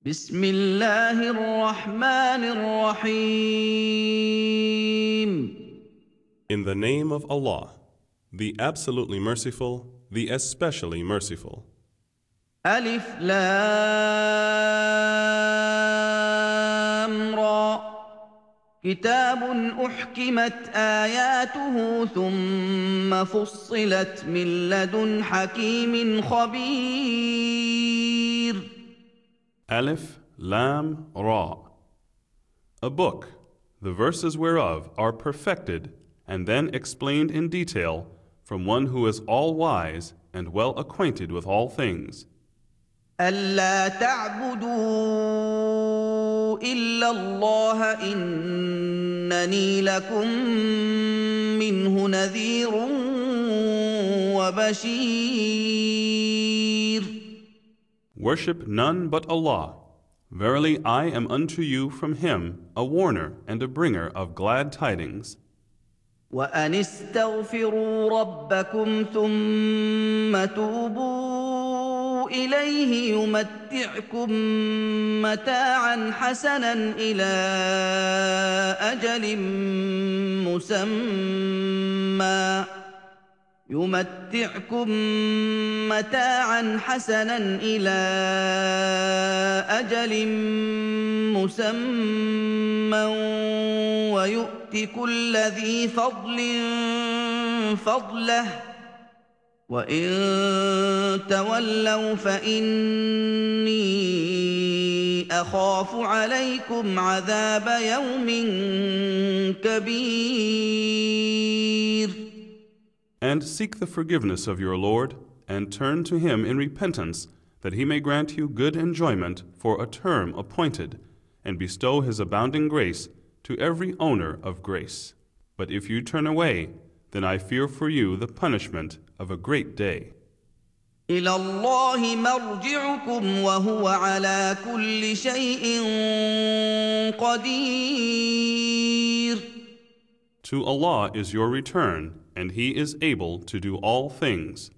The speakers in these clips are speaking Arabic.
بسم الله الرحمن الرحيم. In the name of Allah, the absolutely merciful, the especially merciful. ألف لام را كتاب أحكمت آياته ثم فصلت من لدن حكيم خبير. Alif, Lam, Ra. A book, the verses whereof are perfected and then explained in detail from one who is all-wise and well acquainted with all things. ألا تعبدوا إلا الله إنني لكم منه نذير وبشير. Worship none but Allah. Verily, I am unto you from Him a warner and a bringer of glad tidings. وأن استغفروا ربكم ثم توبوا إليه يمتعكم متاعا حسنا إلى أجل مسمى ويؤت كل ذي فضل فضله وإن تولوا فإني أخاف عليكم عذاب يوم كبير. And seek the forgiveness of your Lord, and turn to Him in repentance, that He may grant you good enjoyment for a term appointed, and bestow His abounding grace to every owner of grace. But if you turn away, then I fear for you the punishment of a great day. إلى الله مرجعكم وهو على كل شيء قدير. To Allah is your return, and He is able to do all things.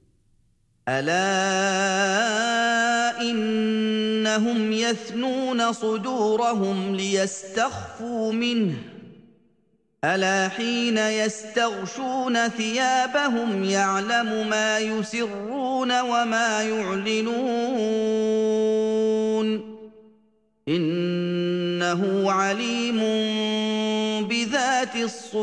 ألا إنهم يثنون صدورهم ليستخفوا منه ألا حين يستغشون ثيابهم يعلم ما يسرون وما يعلنون إنه عليم بذات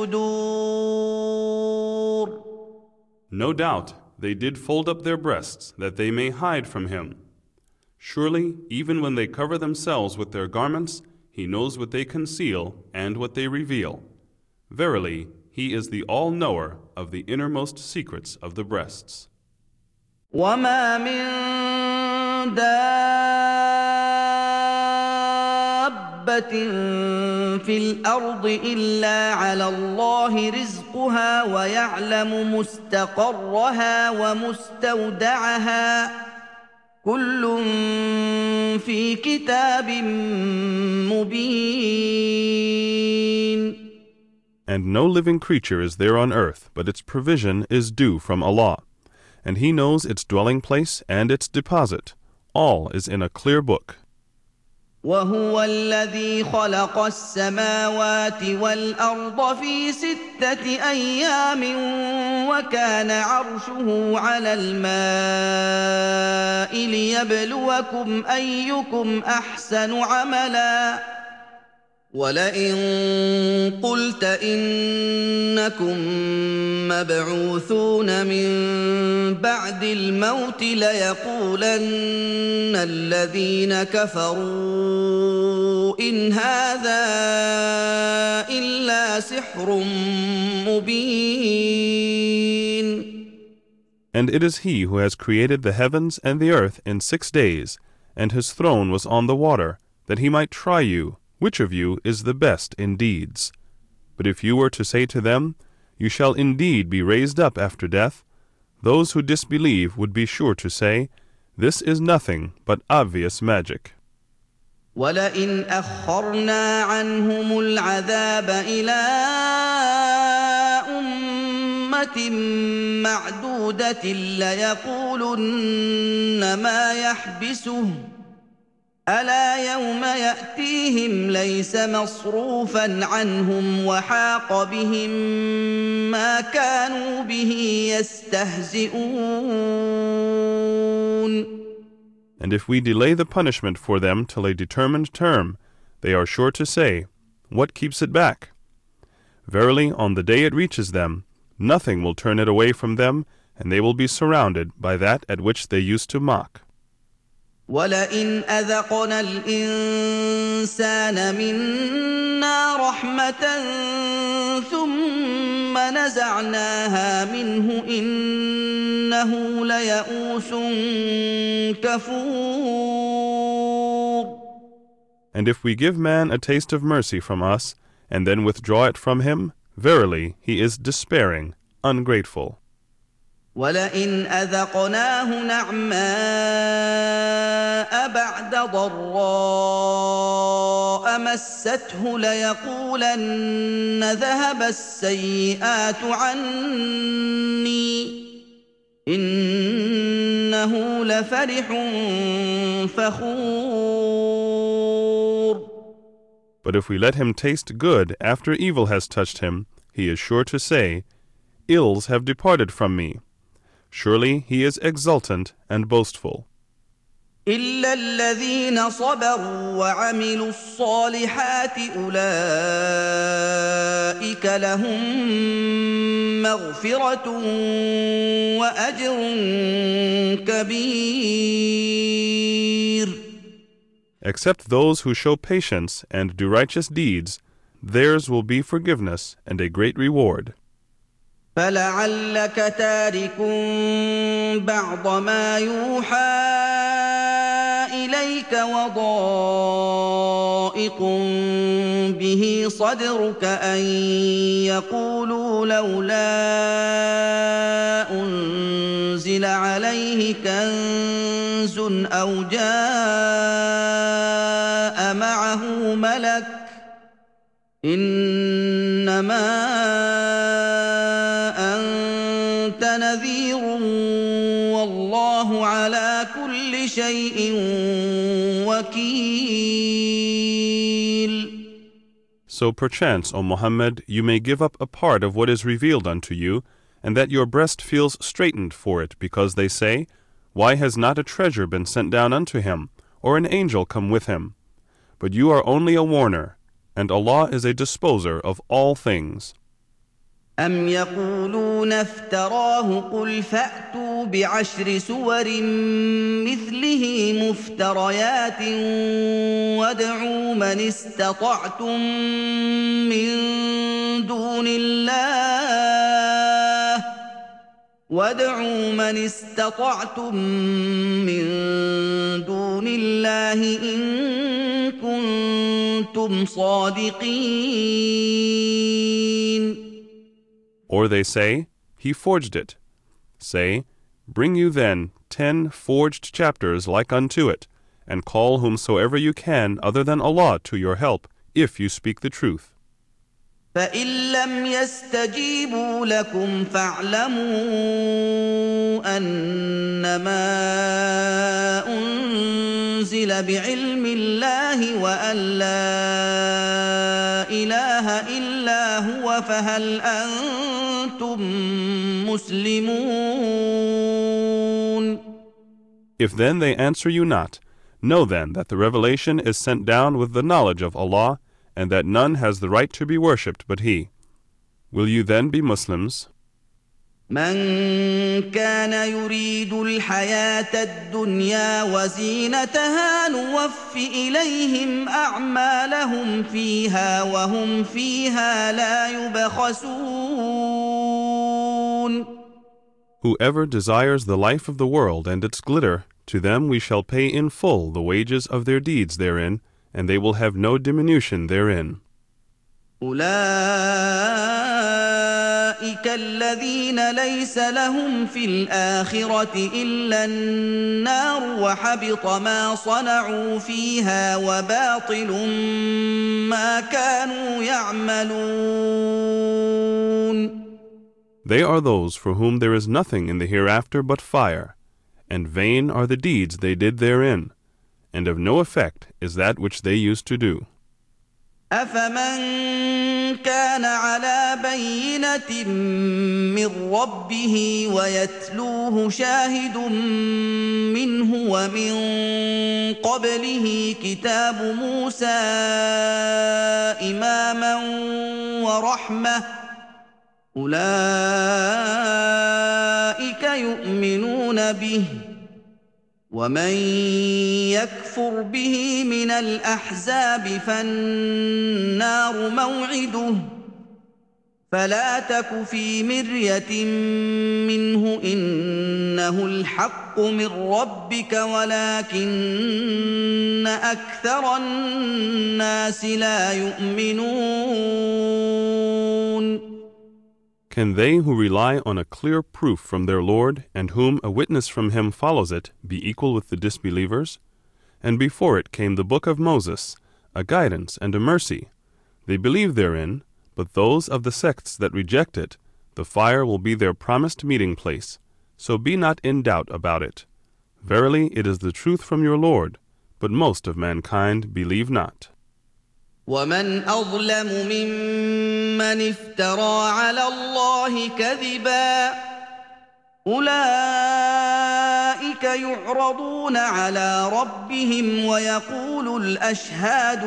الصدور. No doubt they did fold up their breasts that they may hide from Him. Surely, even when they cover themselves with their garments, He knows what they conceal and what they reveal. Verily, He is the all-knower of the innermost secrets of the breasts. وما من دابة في الأرض إلا على الله رزقها ويعلم مستقرها ومستودعها كل في كتاب مبين. And no living creature is there on earth, but its provision is due from Allah. And He knows its dwelling place and its deposit. All is in a clear book. وهو الذي خلق السماوات والأرض في 6 أيام وكان عرشه على الماء ليبلوكم أيكم أحسن عملا ولئن قلت إنكم مبعوثون من بعد الموت ليقولن الذين كفروا إن هذا إلا سحر مبين. And it is He who has created the heavens and the earth in 6 days, and His throne was on the water, that He might try you, which of you is the best in deeds. But if you were to say to them, you shall indeed be raised up after death, those who disbelieve would be sure to say, this is nothing but obvious magic. وَلَئِنْ أَخَّرْنَا عَنْهُمُ الْعَذَابَ إِلَىٰ أُمَّةٍ مَّعْدُودَةٍ لَّيَقُولُنَّ مَا يَحْبِسُهُ ألا يوم يأتيهم ليس مصروفا عنهم وحاق بهم ما كانوا به يستهزئون. And if we delay the punishment for them till a determined term, they are sure to say, "What keeps it back?" Verily, on the day it reaches them, nothing will turn it away from them, and they will be surrounded by that at which they used to mock. وَلَئِنْ أَذَقْنَا الْإِنسَانَ مِنَّا رَحْمَةً ثُمَّ نَزَعْنَاهَا مِنْهُ إِنَّهُ لَيَئُوسٌ كَفُورٌ. And if we give man a taste of mercy from us, and then withdraw it from him, verily he is despairing, ungrateful. وَلَئِنْ أَذَقْنَاهُ نَعْمَاءَ بَعْدَ ضَرَّاءَ مَسَّتْهُ لَيَقُولَنَّ ذَهَبَ السَّيِّئَاتُ عَنِّي إِنَّهُ لَفَرِحٌ فَخُورٌ. But if we let him taste good after evil has touched him, he is sure to say, "Ills have departed from me." Surely he is exultant and boastful. إِلَّا الَّذِينَ صَبَرُوا وَعَمِلُوا الصَّالِحَاتِ أُولَئِكَ لَهُم مَّغْفِرَةٌ وَأَجْرٌ كَبِيرٌ. Except those who show patience and do righteous deeds, theirs will be forgiveness and a great reward. فَلَعَلَّكَ تَارِكٌ بَعْضَ مَا يُوحَىٰ إِلَيْكَ وَضَائِقٌ بِهِ صَدْرُكَ أَن يَقُولُوا لَوْلَا أُنزِلَ عَلَيْهِ كَنزٌ أَوْ جَاءَ مَعَهُ مَلَكٌ ۚ إِنَّمَا أَنتَ نَذِيرٌ وَاللَّهُ عَلَىٰ كُلِّ شَيْءٍ وَكِيلٌ. So perchance, O Muhammad, you may give up a part of what is revealed unto you, and that your breast feels straitened for it, because they say, "Why has not a treasure been sent down unto him, or an angel come with him?" But you are only a warner, and Allah is a disposer of all things. أَمْ يَقُولُونَ افْتَرَاهُ قُلْ فَأْتُوا بِعَشْرِ سُوَرٍ مِّثْلِهِ مُفْتَرَيَاتٍ وَادْعُوا مَنِ اسْتَطَعْتُم مِّن دُونِ اللَّهِ إِن كُنتُمْ صَادِقِينَ. Or they say, "He forged it." Say, "Bring you then 10 forged chapters like unto it, and call whomsoever you can other than Allah to your help, if you speak the truth." فَإِن لَّمْ يَسْتَجِيبُوا لَكُمْ فَاعْلَمُوا أَنَّمَا أُنزِلَ بِعِلْمِ اللَّهِ وَأَن لَّا إِلَٰهَ إِلَّا هُوَ فَهَلْ أَنتُم مُّسْلِمُونَ. If then they answer you not, know then that the revelation is sent down with the knowledge of Allah, and that none has the right to be worshipped but He. Will you then be Muslims? من كان يريد الحياة الدنيا وزينتها نوف إليهم أعمالهم فيها وهم فيها لا يبخسون. Whoever desires the life of the world and its glitter, to them we shall pay in full the wages of their deeds therein, and they will have no diminution therein. أولئك الذين ليس لهم في الآخرة إلا النار وحبط ما صنعوا فيها وباطل ما كانوا يعملون. They are those for whom there is nothing in the hereafter but fire, and vain are the deeds they did therein, and of no effect is that which they used to do. أفمن كان على بينة من ربه ويتلوه شاهد منه ومن قبله كتاب موسى إماما ورحمة أولئك يؤمنون به ومن يكفر به من الأحزاب فالنار موعده فلا تك في مرية منه إنه الحق من ربك ولكن أكثر الناس لا يؤمنون. Can they who rely on a clear proof from their Lord, and whom a witness from him follows it, be equal with the disbelievers? And before it came the book of Moses, a guidance and a mercy. They believe therein, but those of the sects that reject it, the fire will be their promised meeting place. So be not in doubt about it. Verily it is the truth from your Lord, but most of mankind believe not. ومن أظلم ممن افترى على الله كذبا أولئك يعرضون على ربهم ويقول الأشهاد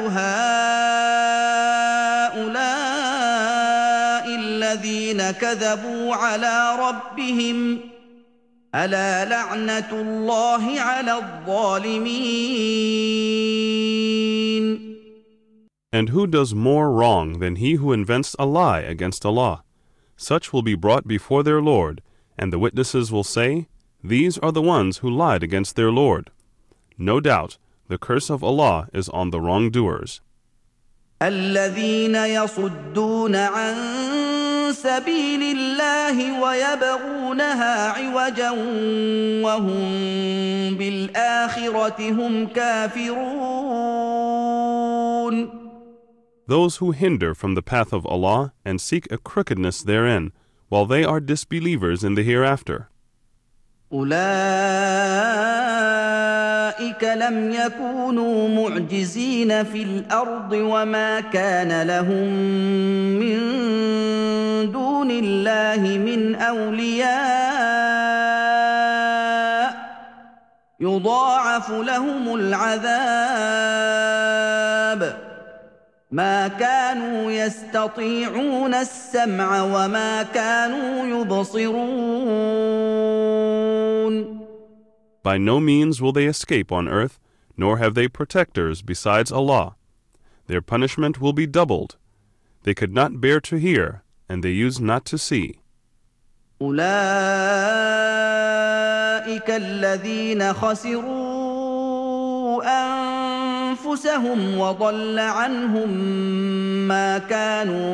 هؤلاء الذين كذبوا على ربهم ألا لعنة الله على الظالمين. And who does more wrong than he who invents a lie against Allah? Such will be brought before their Lord, and the witnesses will say, These are the ones who lied against their Lord. No doubt, the curse of Allah is on the wrongdoers. الذين يصدون عن سبيل الله ويبغونها عوجا وهم بالآخرة هم كافرون. Those who hinder from the path of Allah and seek a crookedness therein, while they are disbelievers in the hereafter. أولئك لم يكونوا معجزين في الأرض وما كان لهم من دون الله من أولياء يضاعف لهم العذاب ما كانوا يستطيعون السمع وما كانوا يبصرون. By no means will they escape on earth, nor have they protectors besides Allah. Their punishment will be doubled. They could not bear to hear, and they used not to see. أولئك الذين خسروا أنفسهم وضل عنهم ما كانوا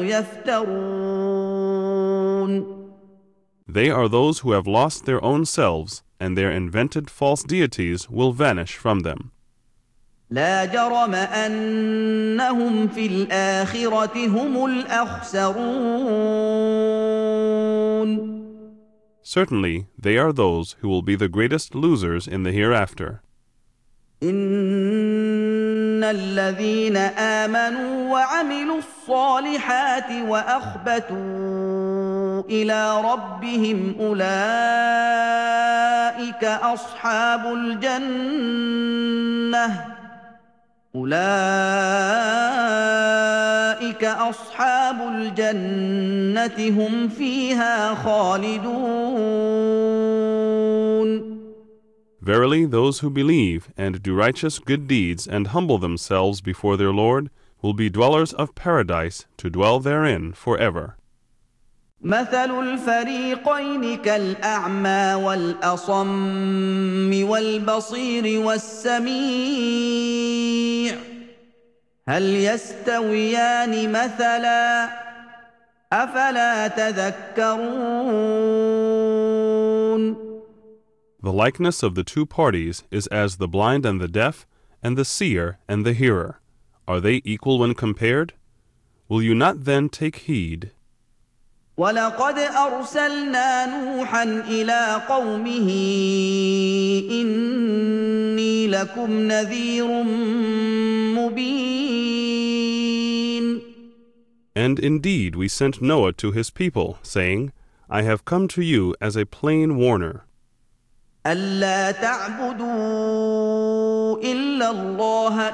يفترون. They are those who have lost their own selves, and their invented false deities will vanish from them. لا جرم أنهم في الآخرة هم الأخسرون. Certainly, they are those who will be the greatest losers in the hereafter. إن الذين آمنوا وعملوا الصالحات وأخبتوا إلى ربهم أولئك أصحاب الجنة هم فيها خالدون. Verily, those who believe and do righteous good deeds and humble themselves before their Lord will be dwellers of paradise to dwell therein forever. مثل الفريقين كالأعمى والأصم والبصير والسميع هل يستويان مثلا أفلا تذكرون. The likeness of the two parties is as the blind and the deaf, and the seer and the hearer. Are they equal when compared? Will you not then take heed? ولقد أرسلنا نوحا إلى قومه إني لكم نذير مبين. And indeed we sent Noah to his people, saying, I have come to you as a plain warner. ألا تعبدوا إلا الله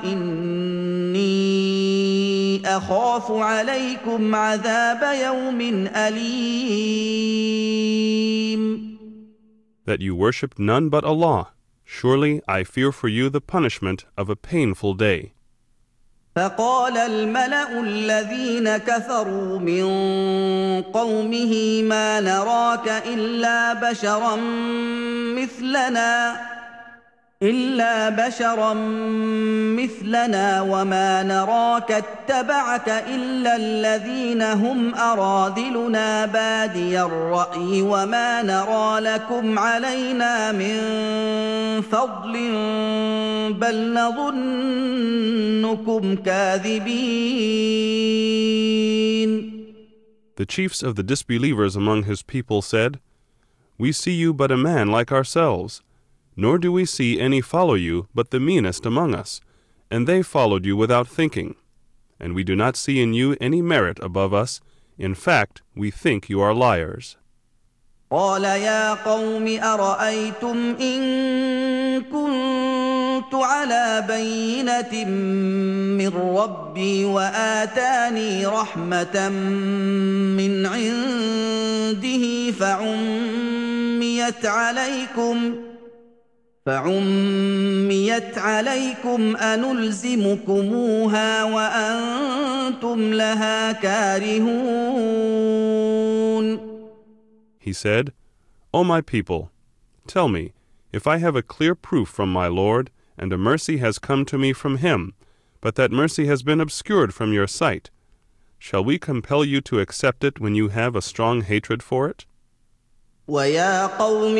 إني أخاف عليكم عذاب يوم أليم. That you worship none but Allah. Surely I fear for you the punishment of a painful day. فقال الملأ الذين كفروا من قومه ما نراك إلا بشرا مثلنا وما نراك اتبعك إلا الذين هم أراذلنا بادي الرأي وما نرى لكم علينا من فضل بل نظنكم كاذبين. The chiefs of the disbelievers among his people said, We see you but a man like ourselves, nor do we see any follow you but the meanest among us, and they followed you without thinking. And we do not see in you any merit above us. In fact, we think you are liars. قال يا قوم أرأيتم إن كنت على بينة من ربي وآتاني رحمة من عنده فعميت عليكم أنلزمكموها وأنتم لها كارهون. He said, O my people, tell me, if I have a clear proof from my Lord, and a mercy has come to me from him, but that mercy has been obscured from your sight, shall we compel you to accept it when you have a strong hatred for it? وَيَا قَوْمِ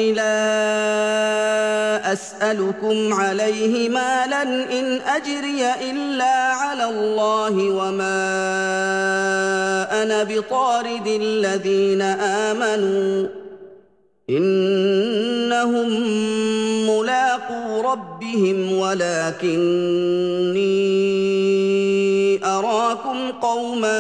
لَا أَسْأَلُكُمْ عَلَيْهِ مَالًا إِنْ أَجْرِيَ إِلَّا عَلَى اللَّهِ وَمَا أَنَا بِطَارِدِ الَّذِينَ آمَنُوا إِنَّهُمْ مُلَاقُو رَبِّهِمْ وَلَكِنِّي أَرَاكُمْ قَوْمًا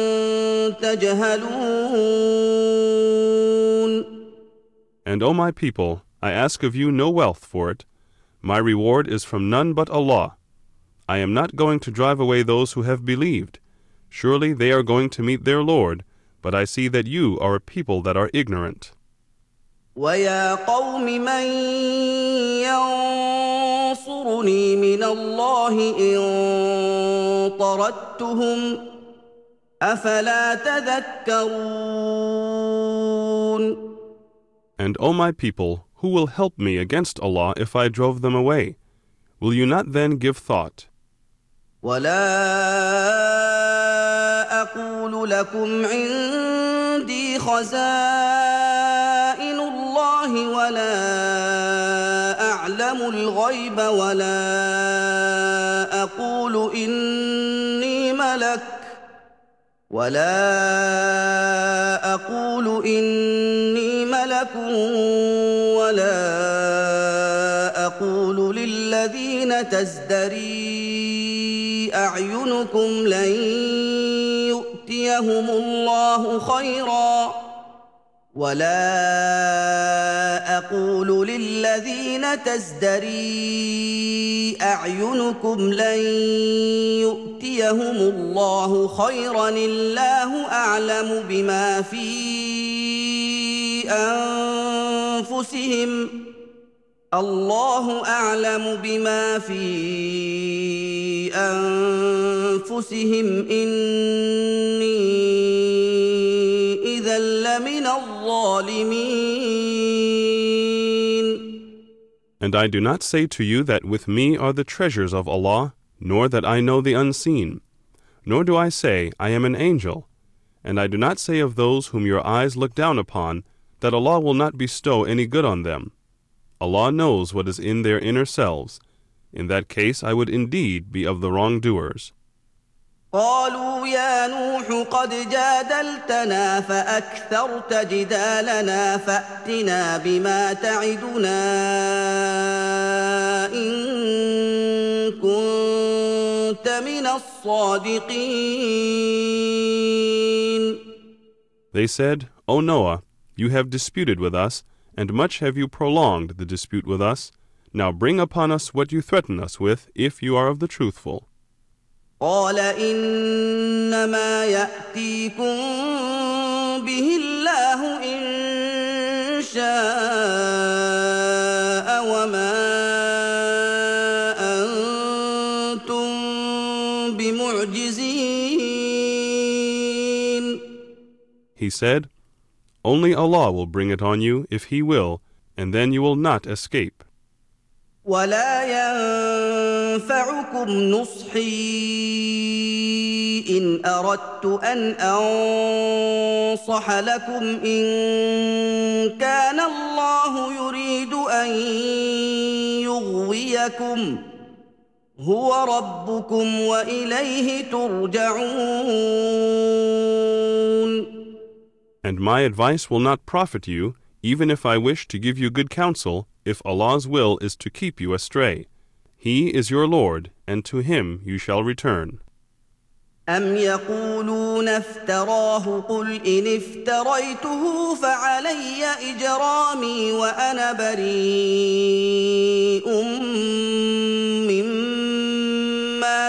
تَجْهَلُونَ. And, O my people, I ask of you no wealth for it. My reward is from none but Allah. I am not going to drive away those who have believed. Surely they are going to meet their Lord, but I see that you are a people that are ignorant. وَيَا قَوْمِ مَنْ يَنْصُرُنِي مِنَ اللَّهِ إِنْ طَرَدتُّهُمْ أَفَلَا تَذَكَّرُونَ. And, O my people, who will help me against Allah if I drove them away? Will you not then give thought? وَلَا أَقُولُ لَكُمْ عِنْدِي خَزَائِنُ اللَّهِ وَلَا أَعْلَمُ الْغَيْبَ وَلَا أَقُولُ إِنِّي مَلَكٌ وَلَا أَقُولُ لِلَّذِينَ تَزْدَرِي أَعْيُنُكُمْ لَن يُؤْتِيَهُمُ الله خَيْرًا الله أعلم بما في أنفسهم إني إذا لمن الظالمين. And I do not say to you that with me are the treasures of Allah, nor that I know the unseen. Nor do I say, I am an angel. And I do not say of those whom your eyes look down upon, that Allah will not bestow any good on them. Allah knows what is in their inner selves. In that case I would indeed be of the wrongdoers. قالوا يا نوح قد جادلتنا فأكثرت جدالنا فأتنا بما تعدنا إن كنت من الصادقين. They said, O Noah, you have disputed with us, and much have you prolonged the dispute with us. Now bring upon us what you threaten us with, if you are of the truthful. قال إنما يأتيكم به الله إن شاء وما أنتم بمعجزين. He said, Only Allah will bring it on you, if He will, and then you will not escape. ولا ينفعكم نصحي إن أردت أن أنصح لكم إن كان الله يريد أن يغويكم هو ربكم وإليه ترجعون. And my advice will not profit you, even if I wish to give you good counsel, if Allah's will is to keep you astray. He is your Lord, and to Him you shall return. أم يقولون افتراه قل إن افتريته فعلي إجرامي وأنا بريء مما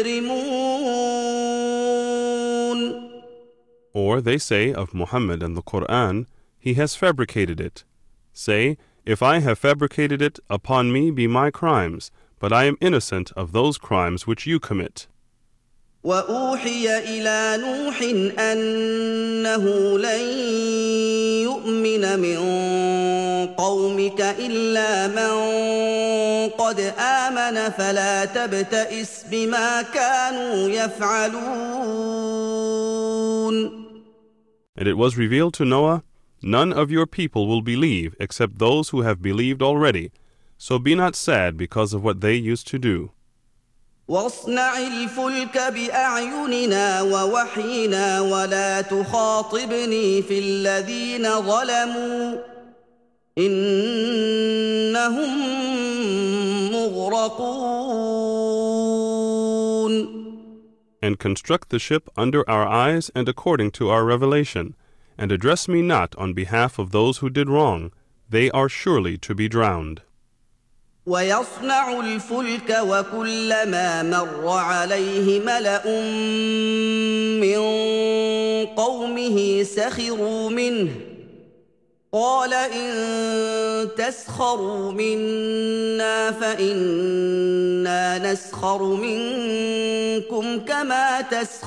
تجرمون. Or they say of Muhammad and the Quran, he has fabricated it. Say, if I have fabricated it, upon me be my crimes, but I am innocent of those crimes which you commit. وأوحي إلى نوح أنه لن يؤمن من قومك إلا من قد آمن فلا تبتئس بما كانوا يفعلون. And it was revealed to Noah, none of your people will believe except those who have believed already, so be not sad because of what they used to do. واصنع الفلك بأعيننا ووحينا ولا تخاطبني في الذين ظلموا إنهم مغرقون. And construct the ship under our eyes and according to our revelation, and address me not on behalf of those who did wrong. They are surely to be drowned. ويصنع الفلك وكلما مر عليه ملأ من قومه سخروا منه قال إن تسخروا منا فإنا نسخر منكم كما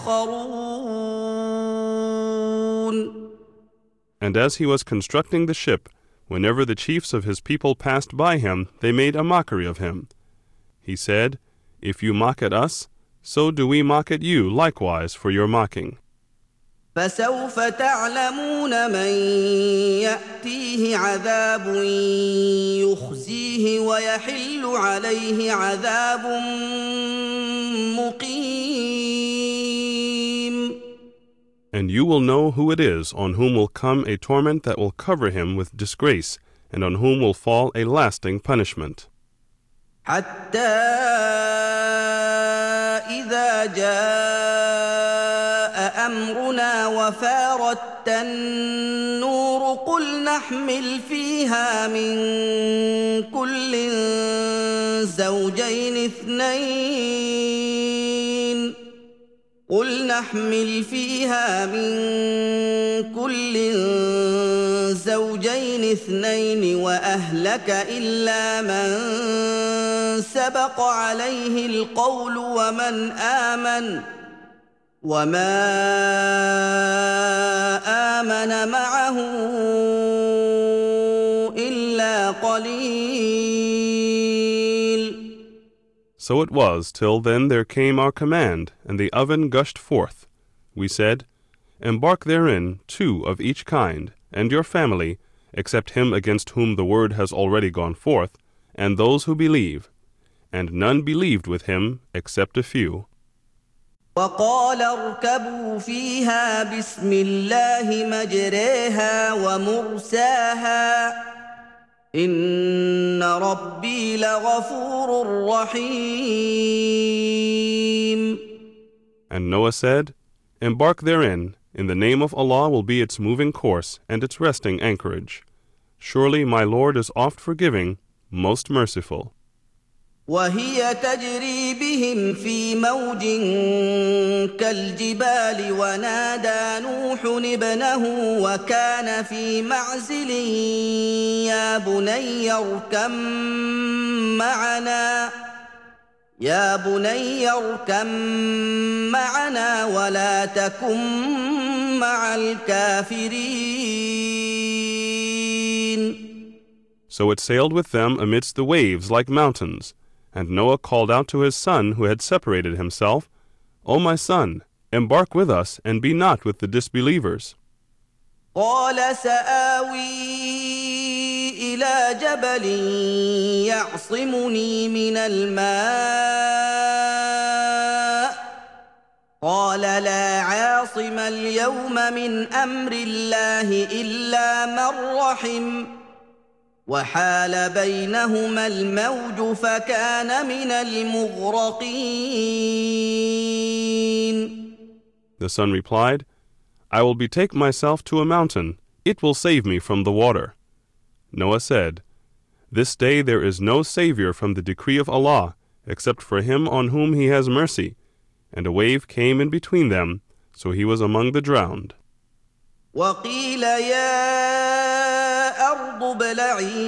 تسخرون. And as he was constructing the ship, whenever the chiefs of his people passed by him, they made a mockery of him. He said, If you mock at us, so do we mock at you likewise for your mocking. فسوف تعلمون من يأتيه عذاب يخزيه ويحل عليه عذاب مقيم. And you will know who it is on whom will come a torment that will cover him with disgrace, and on whom will fall a lasting punishment. حتى إذا جاء أمرنا وفارت النور قل نحمل فيها من كل زوجين اثنين وأهلك إلا من سبق عليه القول وما آمن معه إلا قليل. So it was till then there came our command, and the oven gushed forth. We said, Embark therein 2 of each kind, and your family, except him against whom the word has already gone forth, and those who believe. And none believed with him except a few. وقال اركبوا فيها بسم الله مجريها ومرساها إن ربي لغفور رحيم. And Noah said, Embark therein, in the name of Allah will be its moving course and its resting anchorage. Surely my Lord is oft forgiving, most merciful. وهي تجري بهم في موج كالجبال ونادى نوح ابنه وكان في معزل يا بني اركم معنا ولا تكن مع الكافرين. So it sailed with them amidst the waves like mountains. And Noah called out to his son who had separated himself, O my son, embark with us and be not with the disbelievers. قال سآوي إلى جبل يعصمني من الماء قال لا عاصم اليوم من أمر الله إلا من رحم وحال بينهما الموج فكان من المغرقين. The son replied, I will betake myself to a mountain. It will save me from the water. Noah said, This day there is no savior from the decree of Allah, except for him on whom he has mercy. And a wave came in between them, so he was among the drowned. وقيل يا أرض ابلعي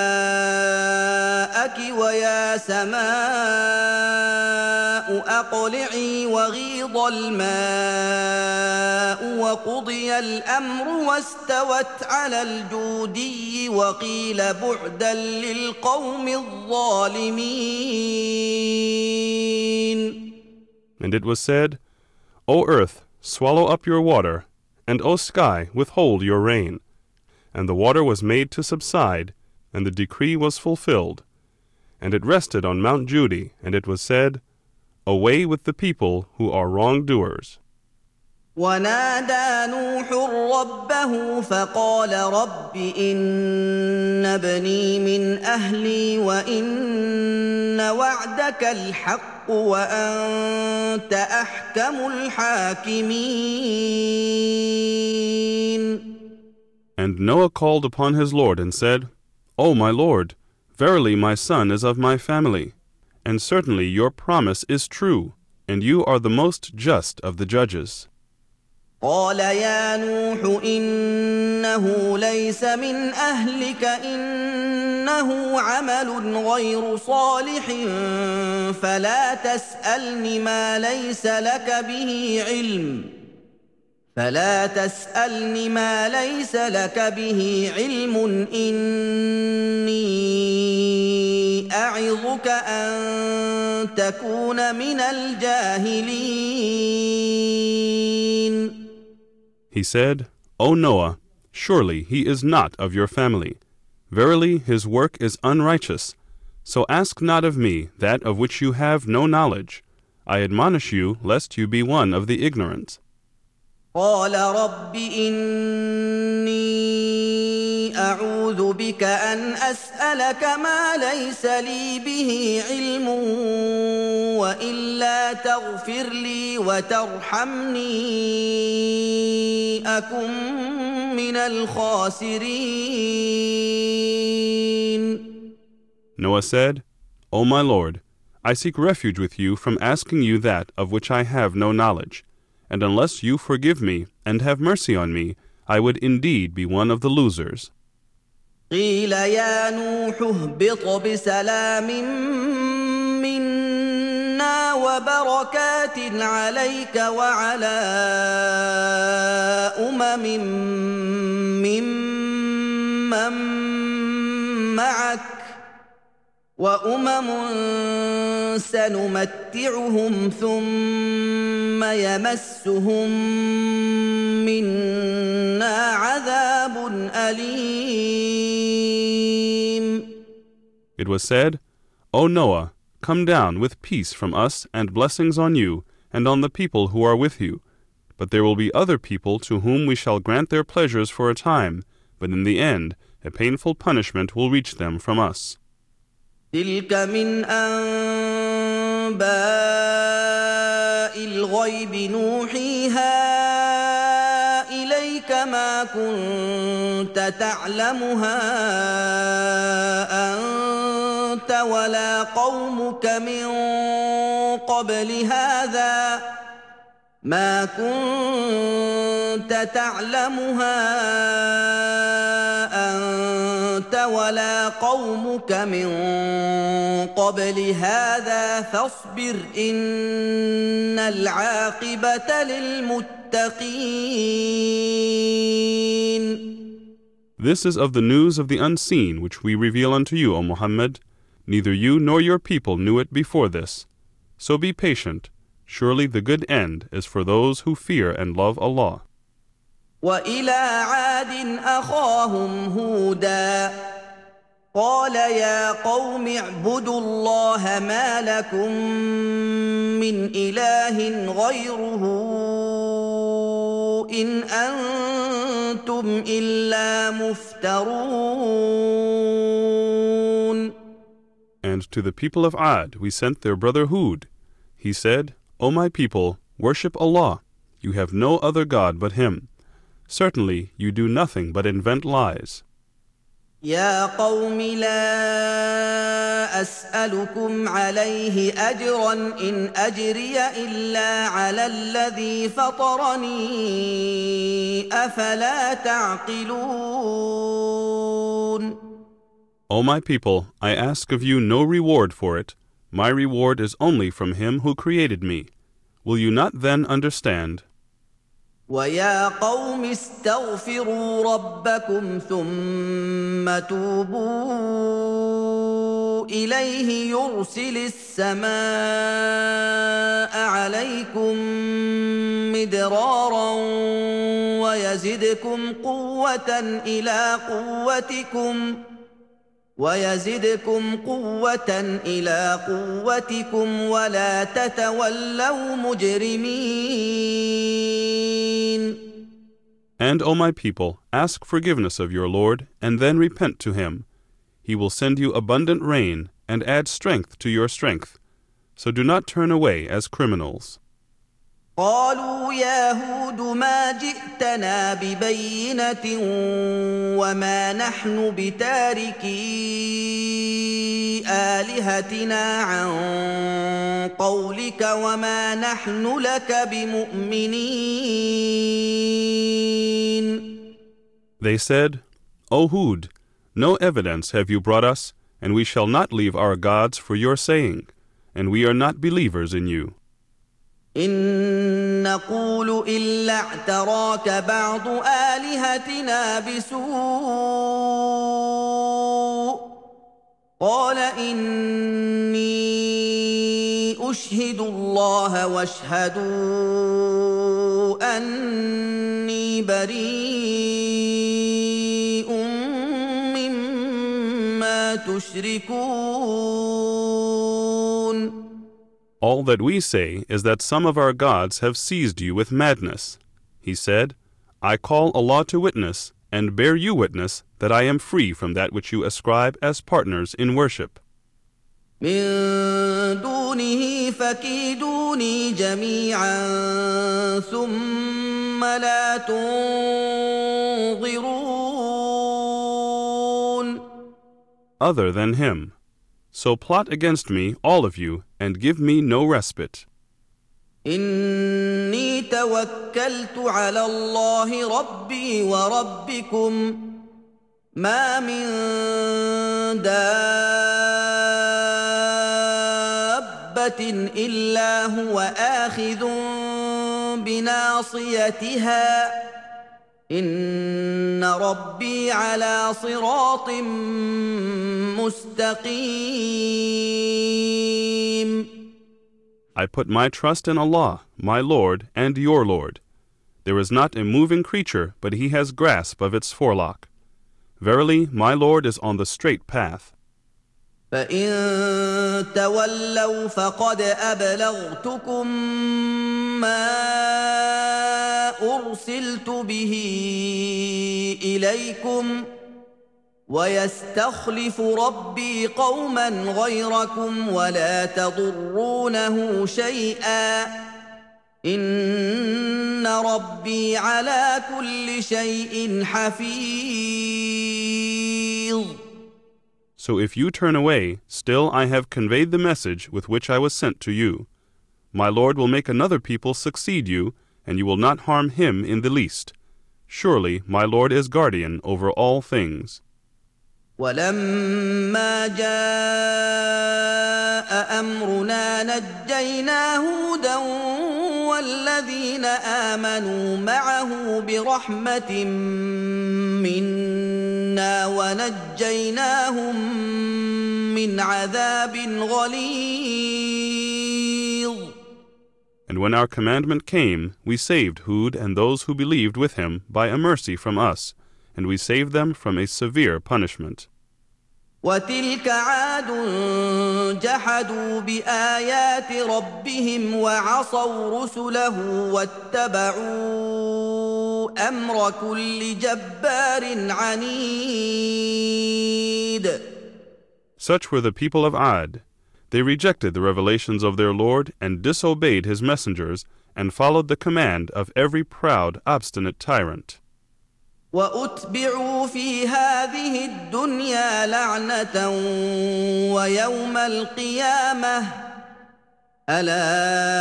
ماءك ويا سماء أقلعي وغيض الماء وقضي الأمر واستوت على الجودي وقيل بعدا للقوم الظالمين. And it was said, O earth, swallow up your water, and O sky, withhold your rain. And the water was made to subside, and the decree was fulfilled. And it rested on Mount Judy, and it was said, Away with the people who are wrongdoers. ونادى نوح ربه فقال رب إن ابني من أهلي وإن وعدك الحق وأنت أحكم الحاكمين. And Noah called upon his Lord and said, O my Lord, verily my son is of my family, and certainly your promise is true, and you are the most just of the judges. قال يا نوح إنه ليس من أهلك إنه عمل غير صالح فلا تسألني ما ليس لك به علم إني أعظك أن تكون من الجاهلين. He said, O Noah, surely he is not of your family. Verily his work is unrighteous. So ask not of me that of which you have no knowledge. I admonish you lest you be one of the ignorant. قال رب إني أعوذ بك أن أسألك ما ليس لي به علم وإلا تغفر لي وترحمني أكن من الخاسرين. Noah said, O my Lord, I seek refuge with you from asking you that of which I have no knowledge. And unless you forgive me and have mercy on me, I would indeed be one of the losers. قيل يا نوح اهبط بسلام منا وبركات عليك وعلى ممن معك وأمم سنمتعهم ثم يمسهم منا عذاب أليم. It was said, O Noah, come down with peace from us and blessings on you, and on the people who are with you. But there will be other people to whom we shall grant their pleasures for a time, but in the end a painful punishment will reach them from us. تلك من أنباء الغيب نوحيها إليك ما كنت تعلمها أنت ولا قومك من قبل هذا ما كنت تعلمها أنت ولا قومك من قبل هذا فاصبر إن العاقبة للمتقين. This is of the news of the unseen which we reveal unto you, O Muhammad. Neither you nor your people knew it before this. So be patient. Surely the good end is for those who fear and love Allah. وإلى عاد أخاهم هودا قال يا قوم اعبدوا الله ما لكم من إله غيره إن أنتم إلا مفترون. And to the people of Ad we sent their brother Hud. He said, O my people, worship Allah. You have no other God but Him. Certainly you do nothing but invent lies. يا قوم لا أسألكم عليه أجرا إن أجري إلا على الذي فطرني أفلا تعقلون. O my people, I ask of you no reward for it. My reward is only from Him who created me. Will you not then understand? ويا قوم استغفروا ربكم ثم توبوا إليه يرسل السماء عليكم مدرارا ويزدكم قوة إلى قوتكم ولا تتولوا مجرمين. And, O my people, ask forgiveness of your Lord, and then repent to Him. He will send you abundant rain, and add strength to your strength. So do not turn away as criminals. قالوا يا هود ما جئتنا ببينة وما نحن بتاركي آلهتنا عن قولك وما نحن لك بمؤمنين. They said, O Hud, no evidence have you brought us, and we shall not leave our gods for your saying, and we are not believers in you. إن نقول إلا اعتراك بعض آلهتنا بسوء قال إني أشهد الله واشهدوا أني بريء مما تشركون. All that we say is that some of our gods have seized you with madness. He said, I call Allah to witness, and bear you witness, that I am free from that which you ascribe as partners in worship. من دونه فكيدوني جميعا ثم لا تنظرون. Other than Him. So plot against me, all of you, and give me no respite. إني توكلت على الله ربي وربكم ما من دابة إلا هو آخذ بناصيتها إن ربي على صراط مستقيم. I put my trust in Allah, my Lord and your Lord. There is not a moving creature, but He has grasp of its forelock. Verily, my Lord is on the straight path. فإن تولوا فقد أبلغتكم ما أرسلت به إليكم ويستخلف ربي قوما غيركم ولا تضرونه شيئا إن ربي على كل شيء حفيظ. So if you turn away, still I have conveyed the message with which I was sent to you. My Lord will make another people succeed you, and you will not harm him in the least. Surely my Lord is guardian over all things. ولما جاء أمرنا نجينا هودا والذين آمنوا معه برحمة منا ونجيناهم من عذاب غليظ. And when our commandment came, we saved Hud and those who believed with him by a mercy from us, and we saved them from a severe punishment. وتلك عاد جحدوا بآيات ربهم وعصوا رسله واتبعوا أمر كل جبار عنيد. Such were the people of Ad. They rejected the revelations of their Lord and disobeyed his messengers and followed the command of every proud, obstinate tyrant. وأتبعوا في هذه الدنيا لعنة ويوم القيامة ألا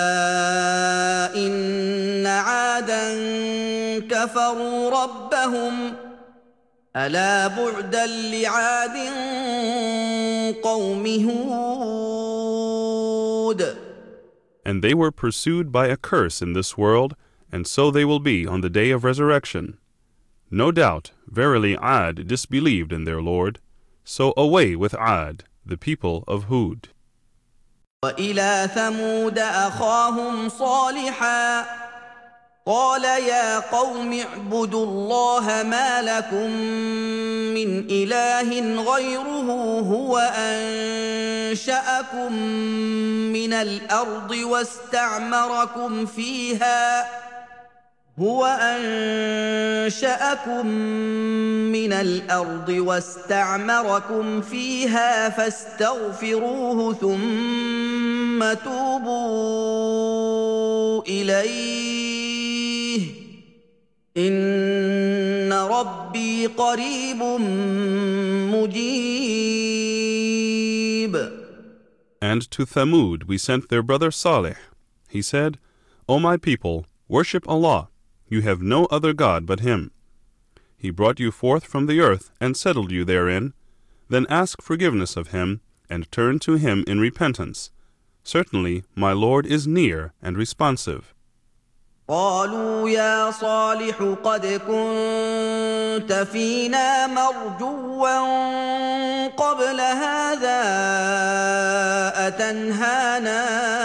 إن عادا كفروا ربهم ألا بعدا لعاد قوم هود. And they were pursued by a curse in this world, and so they will be on the day of resurrection. No doubt, verily Ad disbelieved in their Lord. So away with Ad, the people of Hud. وإلى ثمود أخاهم صالحا قال يا قوم اعبدوا الله ما لكم من إله غيره هو أنشأكم من الأرض واستعمركم فيها فاستغفروه ثم توبوا إليه إن ربي قريب مجيب. And to Thamud we sent their brother Salih. He said, O my people, worship Allah. You have no other God but Him. He brought you forth from the earth and settled you therein. Then ask forgiveness of Him and turn to Him in repentance. Certainly my Lord is near and responsive. قالوا يا صالح قد كنت فينا مرجوا قبل هذا أتنهانا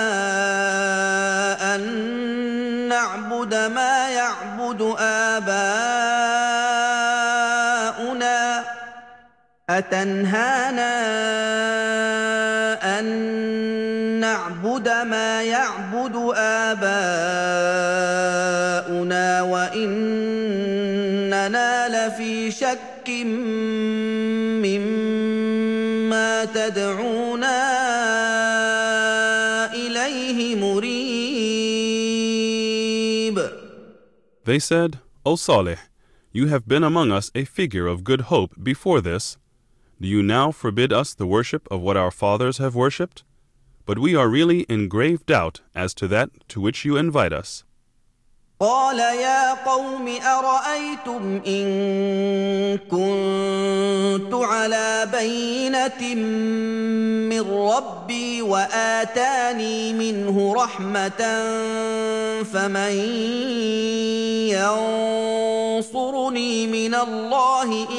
أن نعبد ما يعبد آباؤنا وإننا لفي شك مما تدعونا إليه مريب. They said, O Salih, you have been among us a figure of good hope before this. Do you now forbid us the worship of what our fathers have worshipped? But we are really in grave doubt as to that to which you invite us. قال يا قوم أرأيتم إن كنت على بينة من ربي وآتاني منه رحمة فمن ينصرني من الله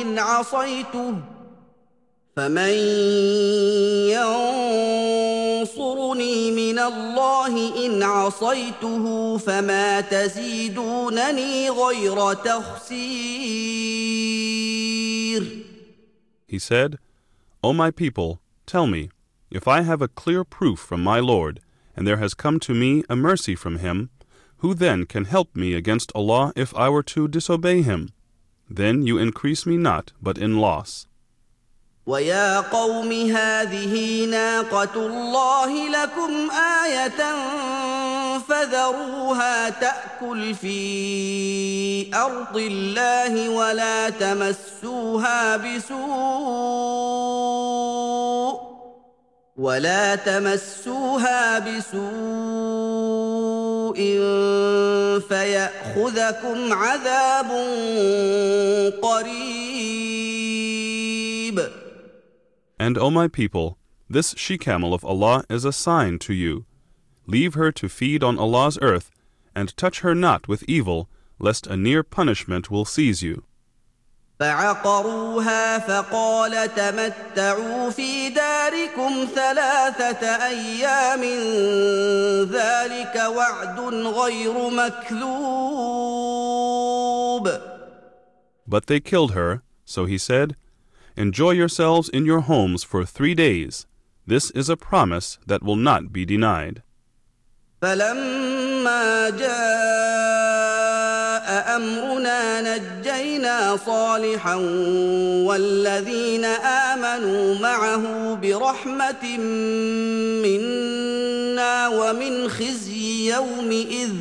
إن عصيته فما تزيدونني غير تخسير. He said, O my people, Tell me, if I have a clear proof from my Lord, and there has come to me a mercy from him, who then can help me against Allah if I were to disobey him? Then you increase me not but in loss. وَيَا قَوْمِ هَٰذِهِ نَاقَةُ اللَّهِ لَكُمْ آيَةً فَذَرُوهَا تَأْكُلْ فِي أَرْضِ اللَّهِ وَلَا تَمَسُّوهَا بِسُوءٍ فَيَأْخُذَكُمْ عَذَابٌ قَرِيبٌ. And, O my people, this she-camel of Allah is a sign to you. Leave her to feed on Allah's earth, and touch her not with evil, lest a near punishment will seize you. فَعَقَرُوهَا فَقَالَ تَمَتَّعُوا فِي دَارِكُمْ 3 أَيَّامٍ ذَلِكَ وَعْدٌ غَيْرُ مَكْذُوبٍ. But they killed her, so he said, Enjoy yourselves in your homes for 3 days. This is a promise that will not be denied. فَلَمَّا جَاءَ أَمْرُنَا نَجَّيْنَا صَالِحًا وَالَّذِينَ آمَنُوا مَعَهُ بِرَحْمَةٍ مِّنَّا وَمِنْ خِزْيِ يَوْمِئِذٍ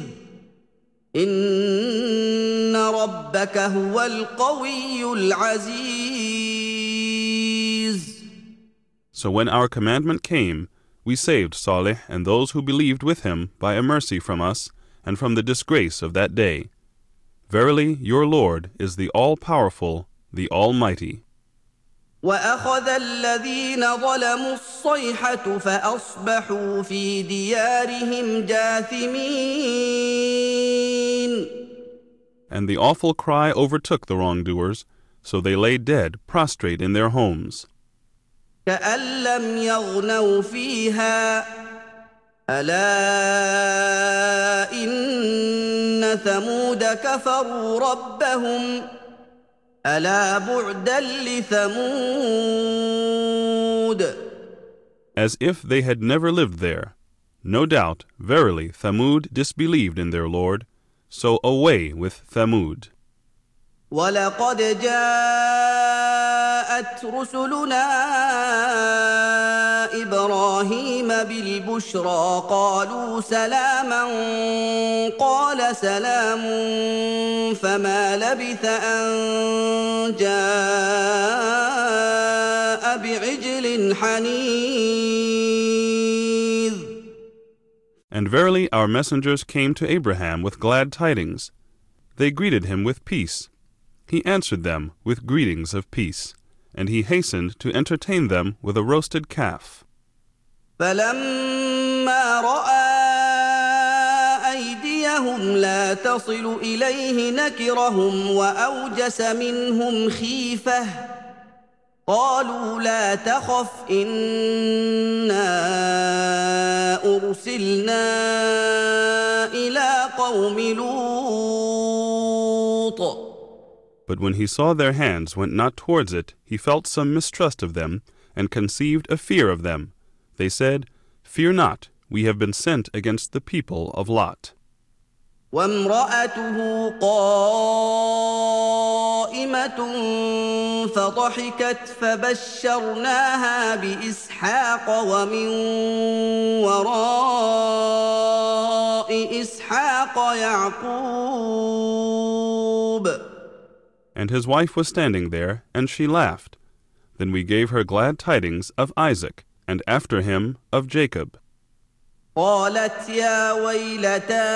إِنَّ رَبَّكَ هُوَ الْقَوِيُّ الْعَزِيزُ. So when our commandment came, we saved Salih and those who believed with him by a mercy from us and from the disgrace of that day. Verily, your Lord is the All-Powerful, the Almighty. وَأَخَذَ الَّذِينَ ظَلَمُوا الصَّيْحَةُ فَأَصْبَحُوا فِي دِيَارِهِمْ جَاثِمِينَ. And the awful cry overtook the wrongdoers, so they lay dead, prostrate in their homes. كَأَن لَّمْ يَغْنَوْا فِيهَا أَلَا إِنَّ ثَمُودَ كَفَرُوا رَبَّهُمْ أَلَا بُعْدًا لِثَمُودَ. As if they had never lived there. No doubt, verily, Thamud disbelieved in their Lord, so away with Thamud. وَلَقَدْ جَاءَتْ رُسُلُنَا إِبْرَاهِيمَ بِالْبُشْرَىٰ قَالُوا سَلَامًا قَالَ سَلَامٌ فَمَا لَبِثَ أَن جَاءَ بِعِجْلٍ حَنِيذٍ. And verily our messengers came to Abraham with glad tidings. They greeted him with peace. He answered them with greetings of peace, and he hastened to entertain them with a roasted calf. فَلَمَّا رَأَىٰ أَيْدِيَهُمْ لَا تَصِلُ إِلَيْهِ نَكِرَهُمْ وَأَوْجَسَ مِنْهُمْ خِيفَةً قَالُوا لَا تَخَفْ إِنَّا أُرْسِلْنَا إِلَىٰ قَوْمِ لُوطٍ. But when he saw their hands went not towards it, he felt some mistrust of them, and conceived a fear of them. They said, Fear not, we have been sent against the people of Lot. وَامْرَأَتُهُ قَائِمَةٌ فَضَحِكَتْ فَبَشَّرْنَاهَا بِإِسْحَاقَ وَمِن وَرَاءِ إِسْحَاقَ يَعْقُوبَ. And his wife was standing there, and she laughed. Then we gave her glad tidings of Isaac, and after him of Jacob. قالت يا ويلتى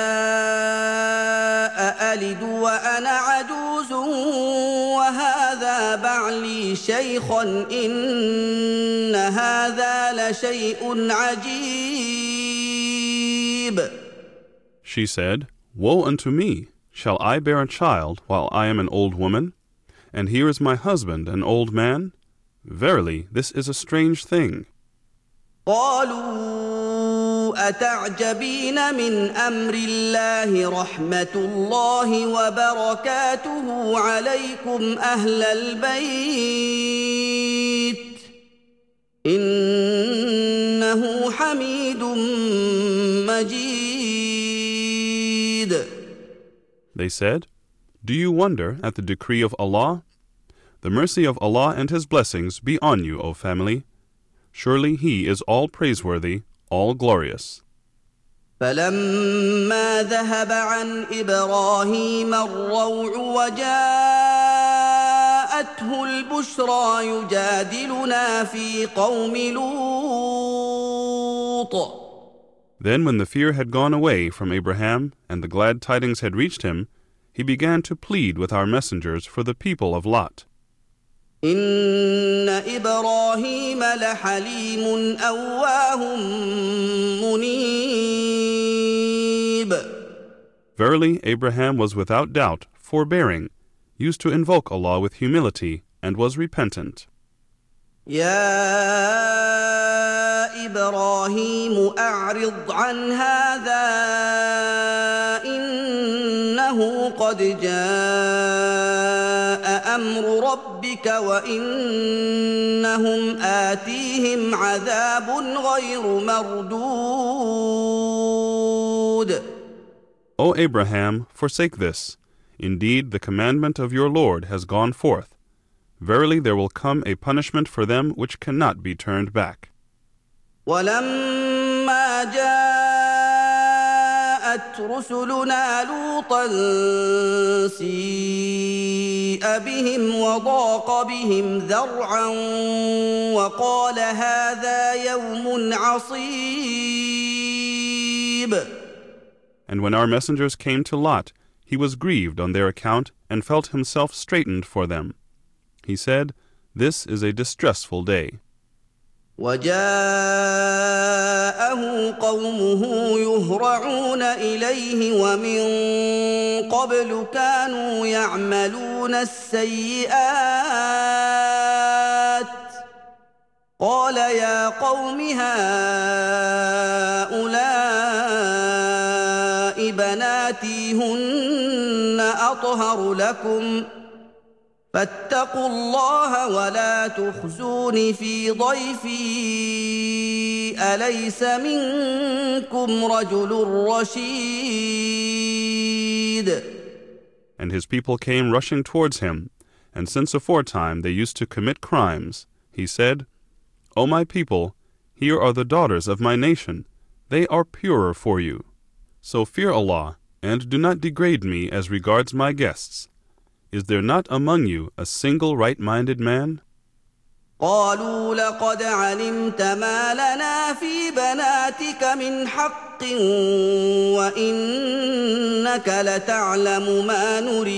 أألد وأنا عجوز وهذا بعلي شيخا إن هذا لشيء عجيب. She said, Woe unto me! Shall I bear a child while I am an old woman? And here is my husband, an old man? Verily, this is a strange thing. قالوا أتعجبين من أمر الله رحمة الله وبركاته عليكم أهل البيت إنه حميد مجيد. They said, "Do you wonder at the decree of Allah? The mercy of Allah and His blessings be on you, O family. Surely He is all praiseworthy, all glorious." فلما ذهب عن إبراهيم الروع وجاءته البشرى يجادلنا في قوم لوط. Then when the fear had gone away from Abraham and the glad tidings had reached him, he began to plead with our messengers for the people of Lot. إن إبراهيم لحليم أواه منيب. Verily, Abraham was without doubt forbearing, used to invoke Allah with humility, and was repentant. يا إبراهيم أعرض عن هذا إنه قد جاء أمر ربك وإنهم آتيهم عذاب غير مردود. O Abraham, forsake this. Indeed, the commandment of your Lord has gone forth. Verily, there will come a punishment for them which cannot be turned back. ولما جاءت رسلنا لوطا سيء بهم وضاق بهم ذرعا وقال هذا يوم عصيب. And when our messengers came to Lot, he was grieved on their account and felt himself straitened for them. He said, "This is a distressful day." وجاءه قومه يهرعون إليه ومن قبل كانوا يعملون السيئات قال يا قوم هؤلاء بناتي هن أطهر لكم فاتقوا الله ولا تخزوني في ضيفي أليس منكم رجل رشيد. And his people came rushing towards him, and since aforetime they used to commit crimes, he said, "O my people, here are the daughters of my nation. They are purer for you. So fear Allah, and do not degrade me as regards my guests. Is there not among you a single right-minded man?" قالوا لقد علمت ما لنا في بناتك من حق وإنك لتعلم ما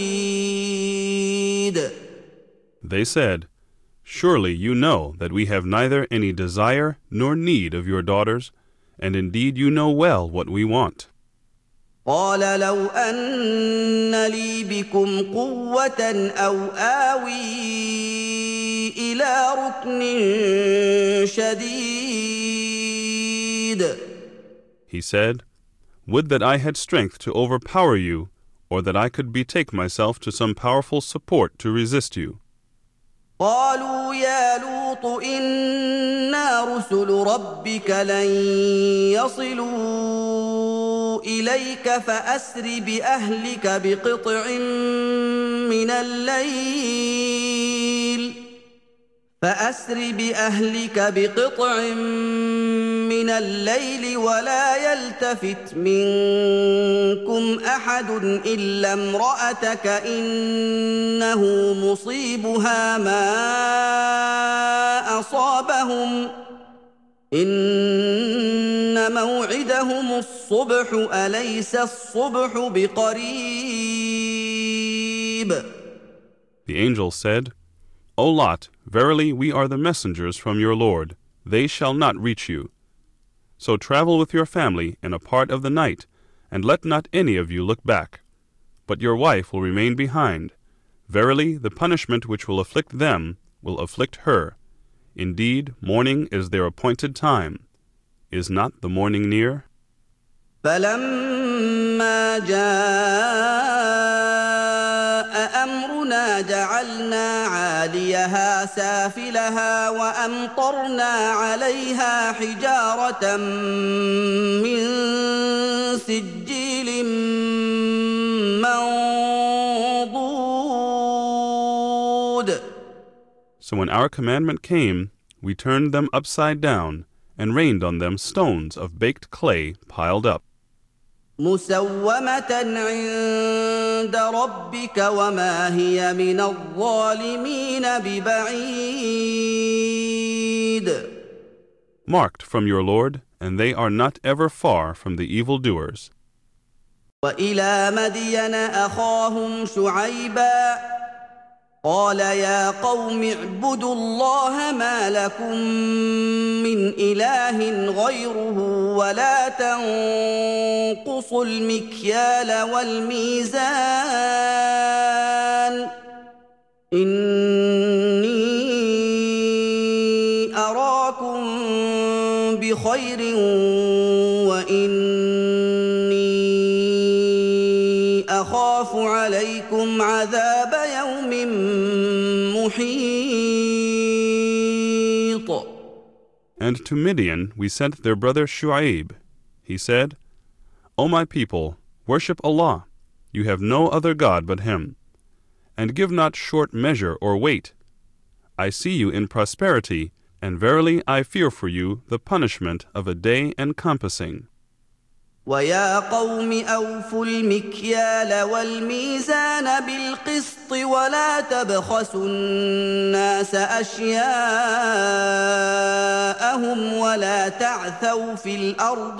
نريد. They said, "Surely you know that we have neither any desire nor need of your daughters, and indeed you know well what we want." قال لو أن لي بكم قوة أو آوي إلى ركن شديد. He said, "Would that I had strength to overpower you, or that I could betake myself to some powerful support to resist you." قالوا يا لوط إنا رسل ربك لن يصلوا إليك فأسر بأهلك بقطع من الليل ولا يلتفت منكم أحد إلا امرأتك إنه مصيبها ما أصابهم إن موعدهم الصبح أليس الصبح بقريب. The angel said, "O Lot, verily we are the messengers from your Lord. They shall not reach you. So travel with your family in a part of the night, and let not any of you look back. But your wife will remain behind. Verily, the punishment which will afflict them will afflict her. Indeed, morning is their appointed time. Is not the morning near?" فلما جاء أمرنا إِنَّا جَعَلْنَا عَالِيَهَا سَافِلَهَا وَأَمْطَرْنَا عَلَيْهَا حِجَارَةً مِّن سِجِّيلٍ مَّنضُودٍ. So when our commandment came, we turned them upside down and rained on them stones of baked clay piled up. مُّسَوَّمَةً عِندَ رَبِّكَ وَمَا هِيَ مِنَ الظَّالِمِينَ بِبَعِيدٍ. Marked from your Lord, and they are not ever far from the evildoers. وَإِلَىٰ مَدْيَنَ أَخَاهُمْ شُعَيْبًا قَالَ يَا قَوْمِ اعْبُدُوا اللَّهَ مَا لَكُم مِّنْ إِلَٰهٍ غَيْرُهُ وَلَا تَنقُصُوا الْمِكْيَالَ وَالْمِيزَانَ إِنِّي أَرَاكُم بِخَيْرٍ وَإِنِّي أَخَافُ عَلَيْكُمْ عَذَابَ يَوْمٍ مُّحِيطٍ. And to Midian we sent their brother Shu'aib. He said, O my people, worship Allah. You have no other God but Him. And give not short measure or weight. I see you in prosperity, and verily I fear for you the punishment of a day encompassing. وَيَا قَوْمِ أَوْفُوا الْمِكْيَالَ وَالْمِيزَانَ بِالْقِسْطِ وَلَا تَبْخَسُوا النَّاسَ أَشْيَاءَهُمْ وَلَا تَعْثَوْا فِي الْأَرْضِ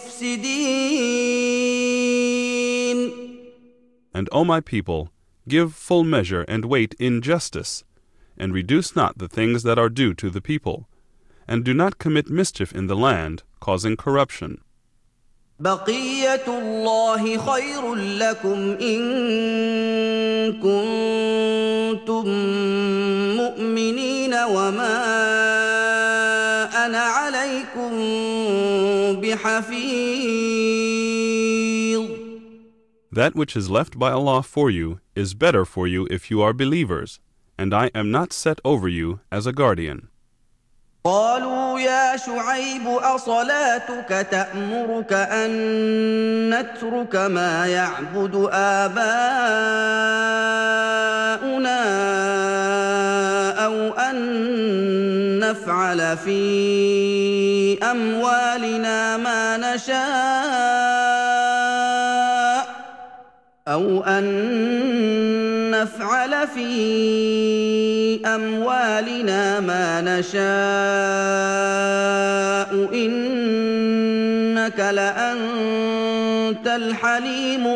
مُفْسِدِينَ. And O my people, give full measure and weight in justice, and reduce not the things that are due to the people, and do not commit mischief in the land, causing corruption. بقية الله خير لكم إن كنتم مؤمنين وما أنا عليكم بحفيظ. That which is left by Allah for you is better for you if you are believers, and I am not set over you as a guardian. قالوا يا شعيب أصلاتك تأمرك أن نترك ما يعبد آباؤنا أو أن نفعل في أموالنا ما نشاء أو أن نفعل في أموالنا ما نشاء إنك لأنت الحليم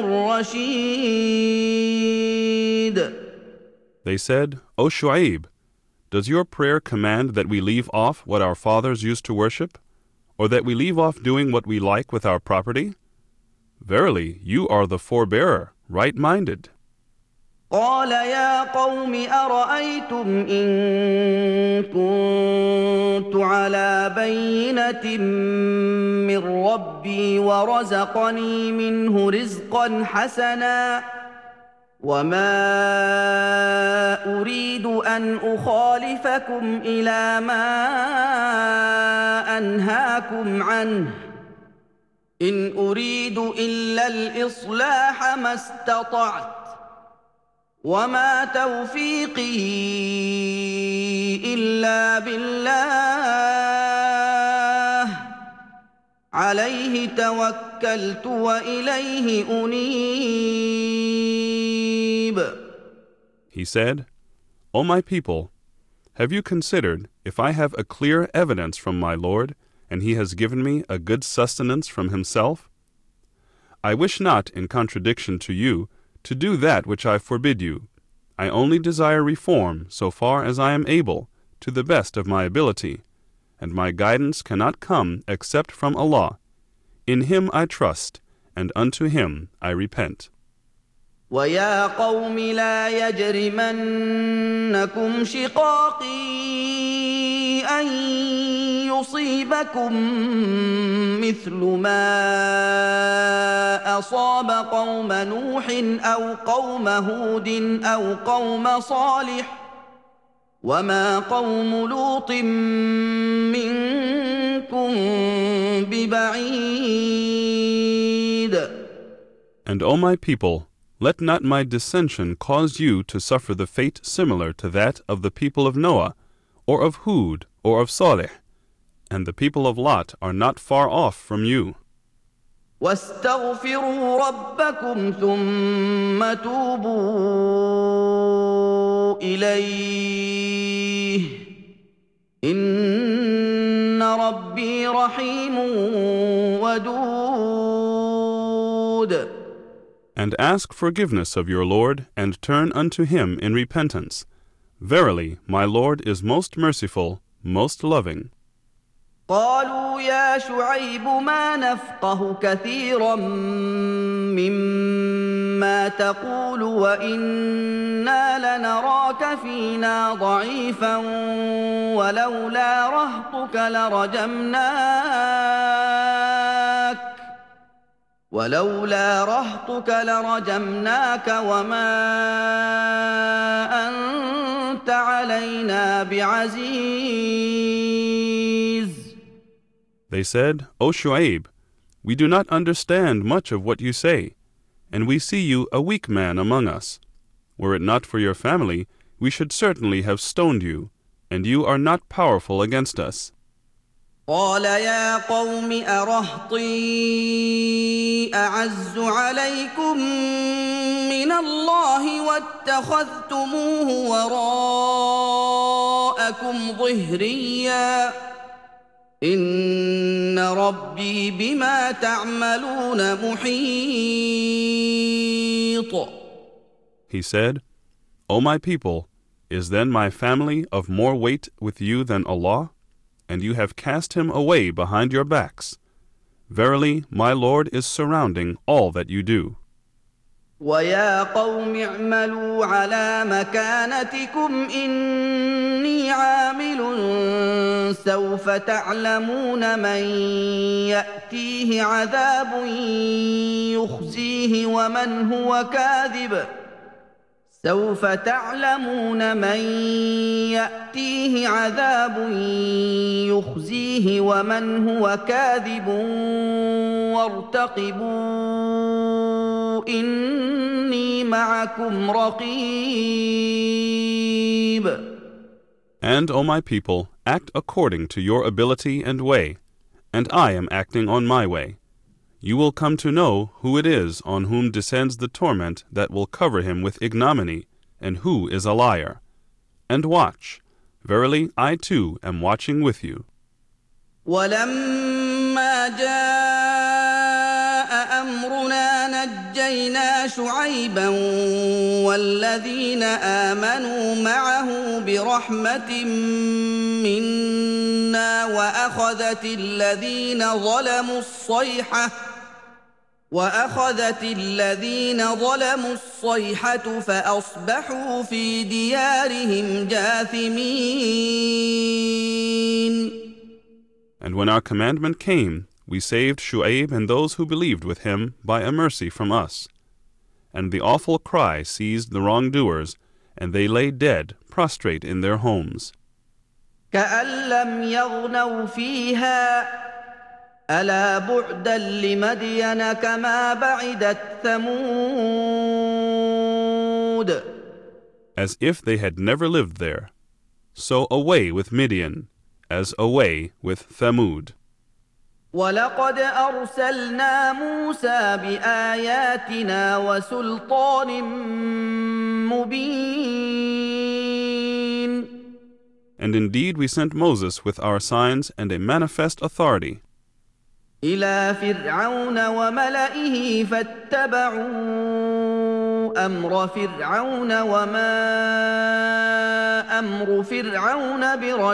الرشيد. They said, O Shu'aib, does your prayer command that we leave off what our fathers used to worship, or that we leave off doing what we like with our property? Verily, you are the forbearer, right-minded. قال يا قوم أرأيتم إن كنت على بينة من ربي ورزقني منه رزقا حسنا وما أريد أن أخالفكم إلى ما أنهاكم عنه إن أريد إلا الإصلاح ما استطعت وما توفيقي إلا بالله عليه توكلت وإليه أنيب. He said, O my people, have you considered if I have a clear evidence from my Lord, and He has given me a good sustenance from Himself? I wish not, in contradiction to you, to do that which I forbid you. I only desire reform so far as I am able, to the best of my ability, and my guidance cannot come except from Allah. In Him I trust, and unto Him I repent. وَيَا قَوْمِ لَا يَجْرِمَنَّكُمْ شِقَاقِي أن يصيبكم مثل ما أصاب قوم نوح أو قوم هود أو قوم صالح وما قوم لوط منكم ببعيد. And O my people, let not my dissension cause you to suffer the fate similar to that of the people of Noah, or of Hud, or of Salih, and the people of Lot are not far off from you. واستغفروا ربكم ثم توبوا إليه إن ربي رحيم ودود. And ask forgiveness of your Lord, and turn unto him in repentance. Verily, my Lord is most merciful, most loving. قالوا يا شعيب ما نفقه كثيرا مما تقول وإنا لنراك فينا ضعيفا ولولا رهطك لرجمناك وما أنت علينا بعزيز. They said, O Shu'aib, we do not understand much of what you say, and we see you a weak man among us. Were it not for your family, we should certainly have stoned you, and you are not powerful against us. قال يا قوم أرهطي أعز عليكم من الله واتخذتموه وراءكم ظهريا إن ربي بما تعملون محيط. He said, O my people, is then my family of more weight with you than Allah? And you have cast him away behind your backs. Verily, my Lord is surrounding all that you do. وَيَا قَوْمِ اعْمَلُوا عَلَى مَكَانَتِكُمْ إِنِّي عَامِلٌ سَوْفَ تَعْلَمُونَ مَنْ يَأْتِيهِ عَذَابٌ يُخْزِيهِ وَمَنْ هُوَ كَاذِبٌ سوف تعلمون من يأتيه عذاب يخزيه ومن هو كاذب وارتقبوا إني معكم رقيب. And, O my people, act according to your ability and way, and I am acting on my way. You will come to know who it is on whom descends the torment that will cover him with ignominy, and who is a liar. And watch. Verily, I too am watching with you. ولما جاء أمرنا نجينا شعيبا والذين آمنوا معه برحمة منا وأخذت الذين ظلموا الصيحة فأصبحوا في ديارهم جاثمين. And when our commandment came, we saved Shu'aib and those who believed with him by a mercy from us. And the awful cry seized the wrongdoers, and they lay dead, prostrate in their homes. كأن لم يغنوا فيها ألا بعدا لمدين كما بعدت ثمود. As if they had never lived there. So away with Midian, as away with Thamud. ولقد أرسلنا موسى بآياتنا وسلطان مبين. And indeed we sent Moses with our signs and a manifest authority. إلى فرعون وملئه فاتبعوا أمر فرعون وما أمر فرعون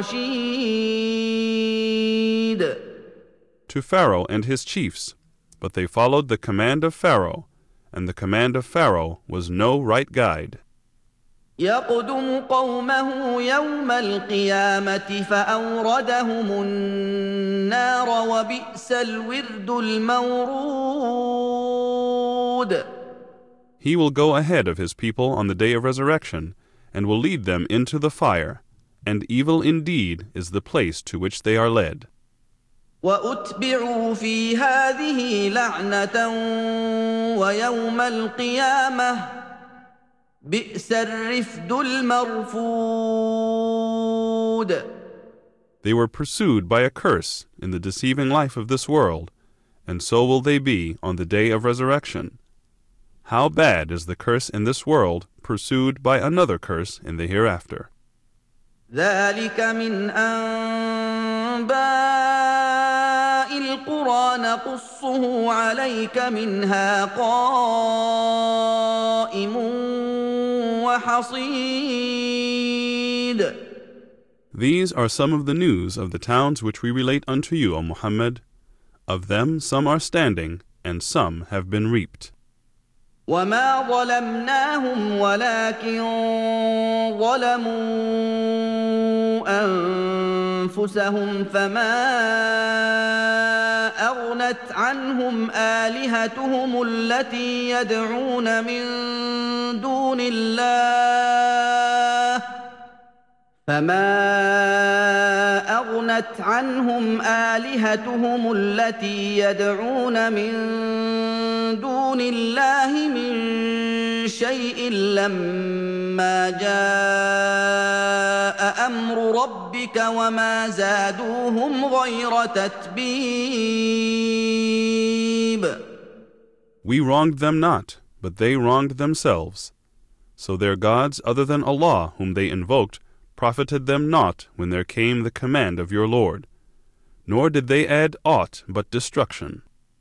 برشيد. To Pharaoh and his chiefs, but they followed the command of Pharaoh, and the command of Pharaoh was no right guide. يقدم قومه يوم القيامة فأوردهم النار وبئس الورد المورود. He will go ahead of his people on the day of resurrection, and will lead them into the fire, and evil indeed is the place to which they are led. وأتبعوا في هذه لعنة ويوم القيامة بئس الرفد المرفود. They were pursued by a curse in the deceiving life of this world, and so will they be on the day of resurrection. How bad is the curse in this world pursued by another curse in the hereafter. ذلك من أنباء القرى نقصه عليك منها قائم وحصيد. These are some of the news of the towns which we relate unto you, O Muhammad. Of them some are standing, and some have been reaped. وما ظلمناهم ولكن ظلموا أنفسهم فما أغنت عنهم آلهتهم التي يدعون من دون الله من شيء لما جاء أمر ربك وما زادوهم غير تتبيب. We wronged them not, but they wronged themselves. So their gods other than Allah whom they invoked profited them not when there came the command of your Lord, nor did they add aught but destruction.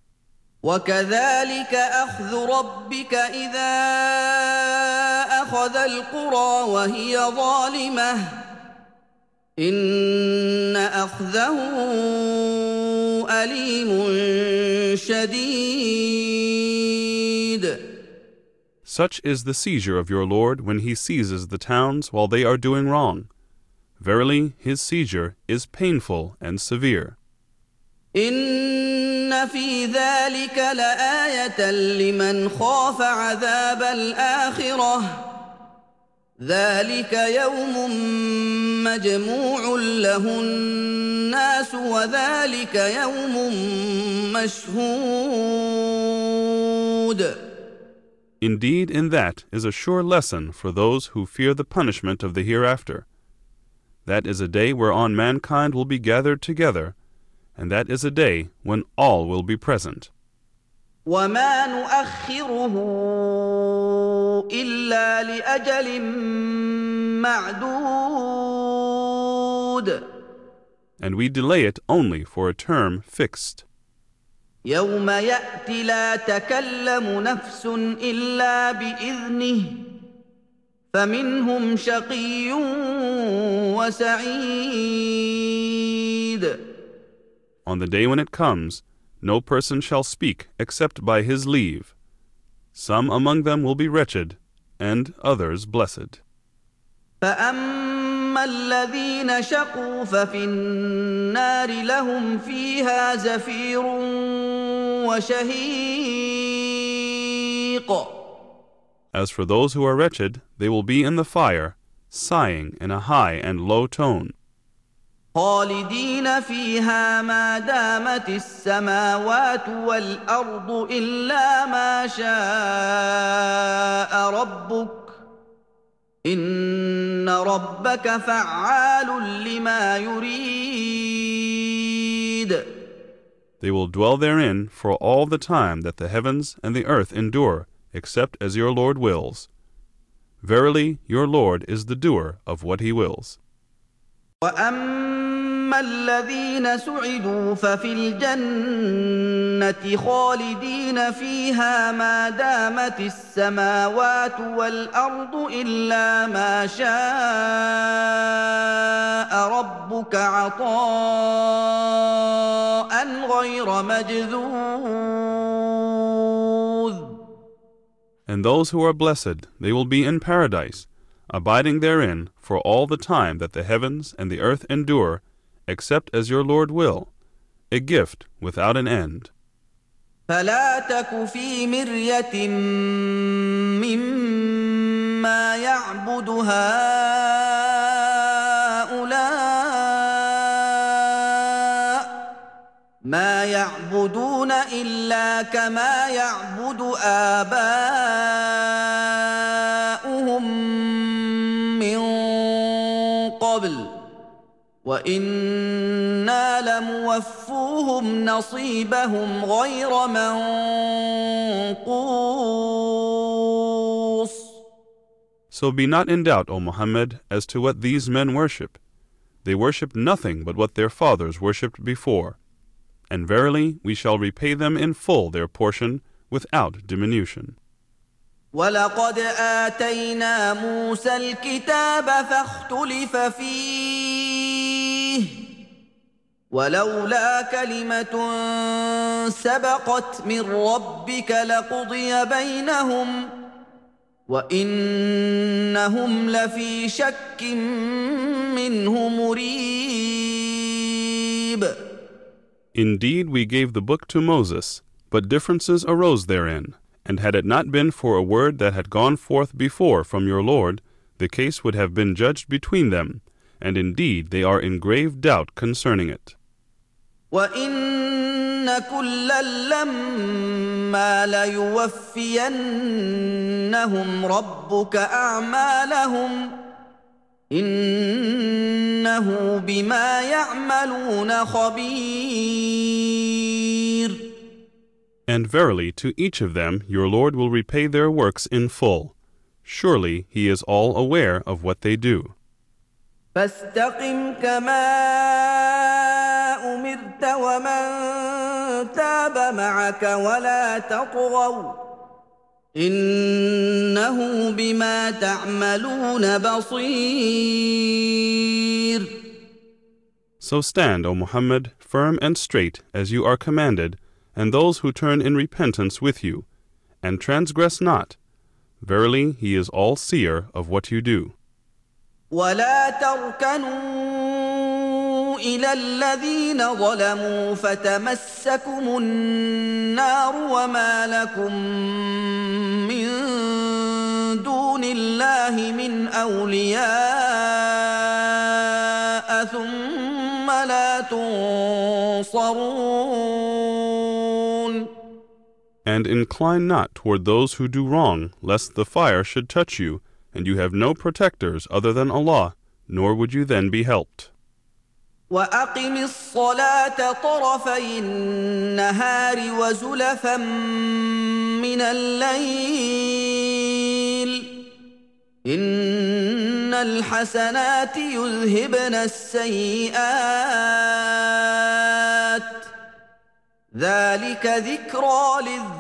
وكذلك أخذ ربك إذا أخذ القرى وهي ظالمة إن أخذه أليم شديد. Such is the seizure of your Lord when he seizes the towns while they are doing wrong. Verily, his seizure is painful and severe. إن في ذلك لآية لمن خاف عذاب الآخرة ذلك يوم مجموع له الناس وذلك يوم مشهود. Indeed, in that is a sure lesson for those who fear the punishment of the hereafter. That is a day whereon mankind will be gathered together, and that is a day when all will be present. وما نؤخره إلا لأجل معدود. And we delay it only for a term fixed. يوم يأتي لا تكلم نفس إلا بإذنه فمنهم شقي وسعيد. On the day when it comes, no person shall speak except by his leave. Some among them will be wretched, and others blessed. فأما الذين شقوا ففي النار لهم فيها زفير وشهيق. As for those who are wretched, they will be in the fire, sighing in a high and low tone. خالدين فيها ما دامت السماوات والأرض إلا ما شاء ربك إن ربك فعال لما يريد. They will dwell therein for all the time that the heavens and the earth endure, except as your Lord wills. Verily, your Lord is the doer of what he wills. وأما الذين سعدوا ففي الجنة خالدين فيها ما دامت السماوات والأرض إلا ما شاء ربك عطاء غير مجذوذ. And those who are blessed, they will be in paradise, abiding therein for all the time that the heavens and the earth endure, except as your Lord will, a gift without an end. فلا تك في مرية مما يعبد هؤلاء ما يعبدون إلا كما يعبد آباؤهم من قبل وإنا لموفوهم نصيبهم غير منقوص. So be not in doubt, O Muhammad, as to what these men worship. They worship nothing but what their fathers worshipped before. And verily, we shall repay them in full their portion without diminution. وَلَقَدْ آتَيْنَا مُوسَى الْكِتَابَ فَاخْتُلِفَ فِيهِ وَلَوْلَا كَلِمَةٌ سَبَقَتْ مِنْ رَبِّكَ لَقُضِيَ بَيْنَهُمْ وَإِنَّهُمْ لَفِي شَكٍّ مِّنْهُ مُرِيبٍ. Indeed, we gave the book to Moses, but differences arose therein. And had it not been for a word that had gone forth before from your Lord, the case would have been judged between them, and indeed they are in grave doubt concerning it. وَإِنَّ كُلًّا لَّمَّا لَيُوَفِّيَنَّهُمْ رَبُّكَ أَعْمَالَهُمْ إِنَّهُ بِمَا يَعْمَلُونَ خَبِيرٌ. And verily, to each of them your Lord will repay their works in full. Surely he is all aware of what they do. فَاسْتَقِمْ كَمَا أُمِرْتَ وَمَنْ تَابَ مَعَكَ وَلَا تَطْغَوْا إِنَّهُ بِمَا تَعْمَلُونَ بَصِيرٌ. So stand, O Muhammad, firm and straight as you are commanded, and those who turn in repentance with you, and transgress not. Verily, he is all-seer of what you do. وَلَا تَرْكَنُوا إِلَى الَّذِينَ ظَلَمُوا فَتَمَسَّكُمُ النَّارُ وَمَا لَكُم مِّن دُونِ اللَّهِ مِنْ أَوْلِيَاءَ ثُمَّ لَا تُنصَرُونَ. And incline not toward those who do wrong, lest the fire should touch you, and you have no protectors other than Allah, nor would you then be helped. وَأَقِمِ الصَّلَاةَ طَرَفَيِ النَّهَارِ وَزُلَفًا مِّنَ اللَّيْلِ إِنَّ الْحَسَنَاتِ يُذْهِبْنَ السَّيِّئَاتِ ذَلِكَ ذِكْرَى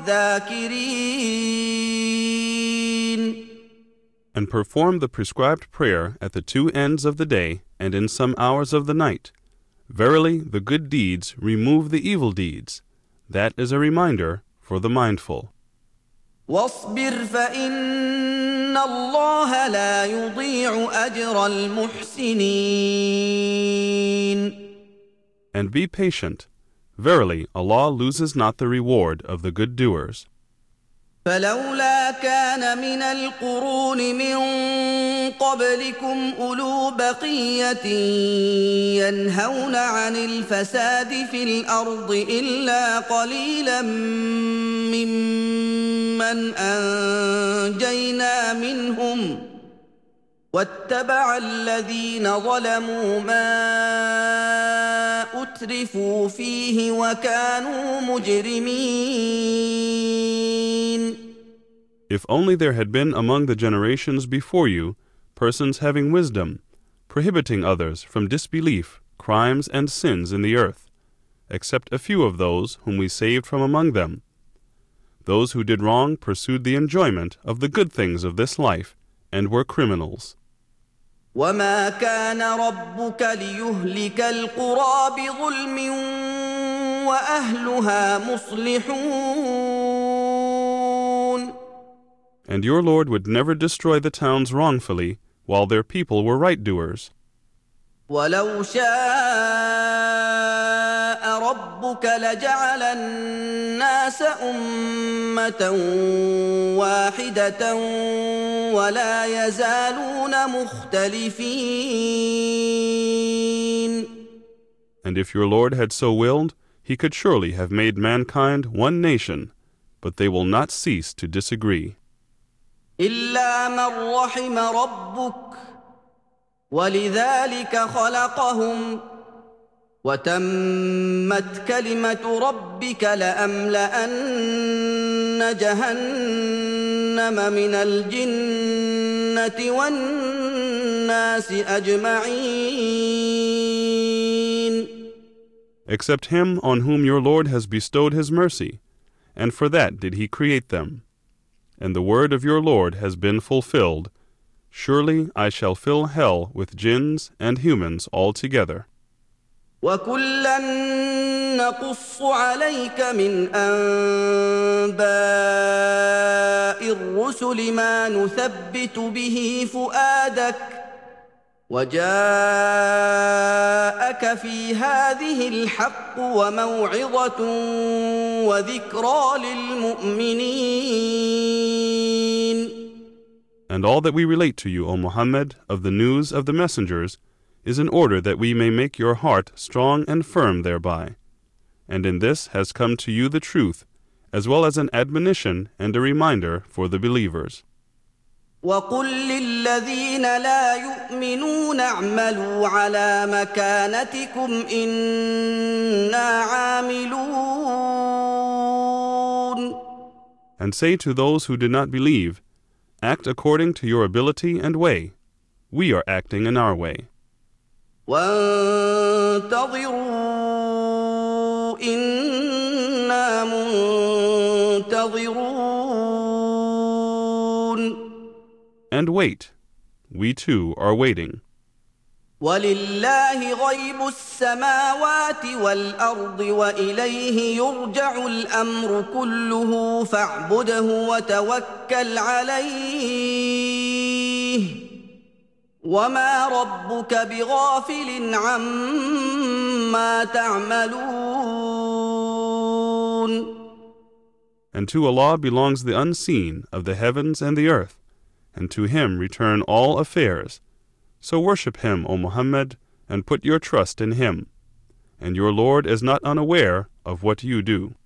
لِلذَّاكِرِينَ. And perform the prescribed prayer at the two ends of the day and in some hours of the night. Verily, the good deeds remove the evil deeds. That is a reminder for the mindful. وَاصْبِرْ فَإِنَّ اللَّهَ لَا يُضِيعُ أَجْرَ الْمُحْسِنِينَ. And be patient. Verily, Allah loses not the reward of the good doers. فلولا كان من القرون من قبلكم أولو بقية ينهون عن الفساد في الأرض إلا قليلا ممن أنجينا منهم واتبع الذين ظلموا ما أترفوا فيه وكانوا مجرمين. If only there had been among the generations before you persons having wisdom, prohibiting others from disbelief, crimes, and sins in the earth, except a few of those whom we saved from among them. Those who did wrong pursued the enjoyment of the good things of this life and were criminals. وَمَا كَانَ رَبُّكَ لِيُهْلِكَ الْقُرَىٰ بِظُلْمٍ وَأَهْلُهَا مُصْلِحُونَ. And your Lord would never destroy the towns wrongfully, while their people were right-doers. ولو شاء ربك لجعل الناس أمة واحدة ولا يزالون مختلفين. And if your Lord had so willed, he could surely have made mankind one nation, but they will not cease to disagree. إلا من رحم ربك ولذلك خلقهم وتمت كلمة ربك لأملأن جهنم من الجنة والناس أجمعين. Except him on whom your Lord has bestowed his mercy, and for that did he create them. And the word of your Lord has been fulfilled. Surely I shall fill hell with jinns and humans altogether. وَكُلًّا نَّقُصُّ عَلَيْكَ مِنْ أَنبَاءِ الرُّسُلِ مَا نُثَبِّتُ بِهِ فُؤَادَكَ وَجَاءَكَ فِي هَٰذِهِ الْحَقُّ وَمَوْعِظَةٌ وَذِكْرَىٰ لِلْمُؤْمِنِينَ. And all that we relate to you, O Muhammad, of the news of the messengers, is in order that we may make your heart strong and firm thereby. And in this has come to you the truth, as well as an admonition and a reminder for the believers. وَقُل لِّلَّذِينَ لَا يُؤْمِنُونَ اعْمَلُوا عَلَىٰ مَكَانَتِكُمْ إِنَّا عَامِلُونَ. And say to those who do not believe, act according to your ability and way. We are acting in our way. وَانتَظِرُوا إِنَّا مُنتَظِرُونَ. And wait. We too are waiting. وَلِلَّهِ غَيْبُ السَّمَاوَاتِ وَالْأَرْضِ وَإِلَيْهِ يُرْجَعُ الْأَمْرُ كُلُّهُ فَاعْبُدْهُ وَتَوَكَّلْ عَلَيْهِ وَمَا رَبُّكَ بِغَافِلٍ عَمَّا تَعْمَلُونَ. And to Allah belongs the unseen of the heavens and the earth, and to him return all affairs. So worship him, O Muhammad, and put your trust in him. And your Lord is not unaware of what you do.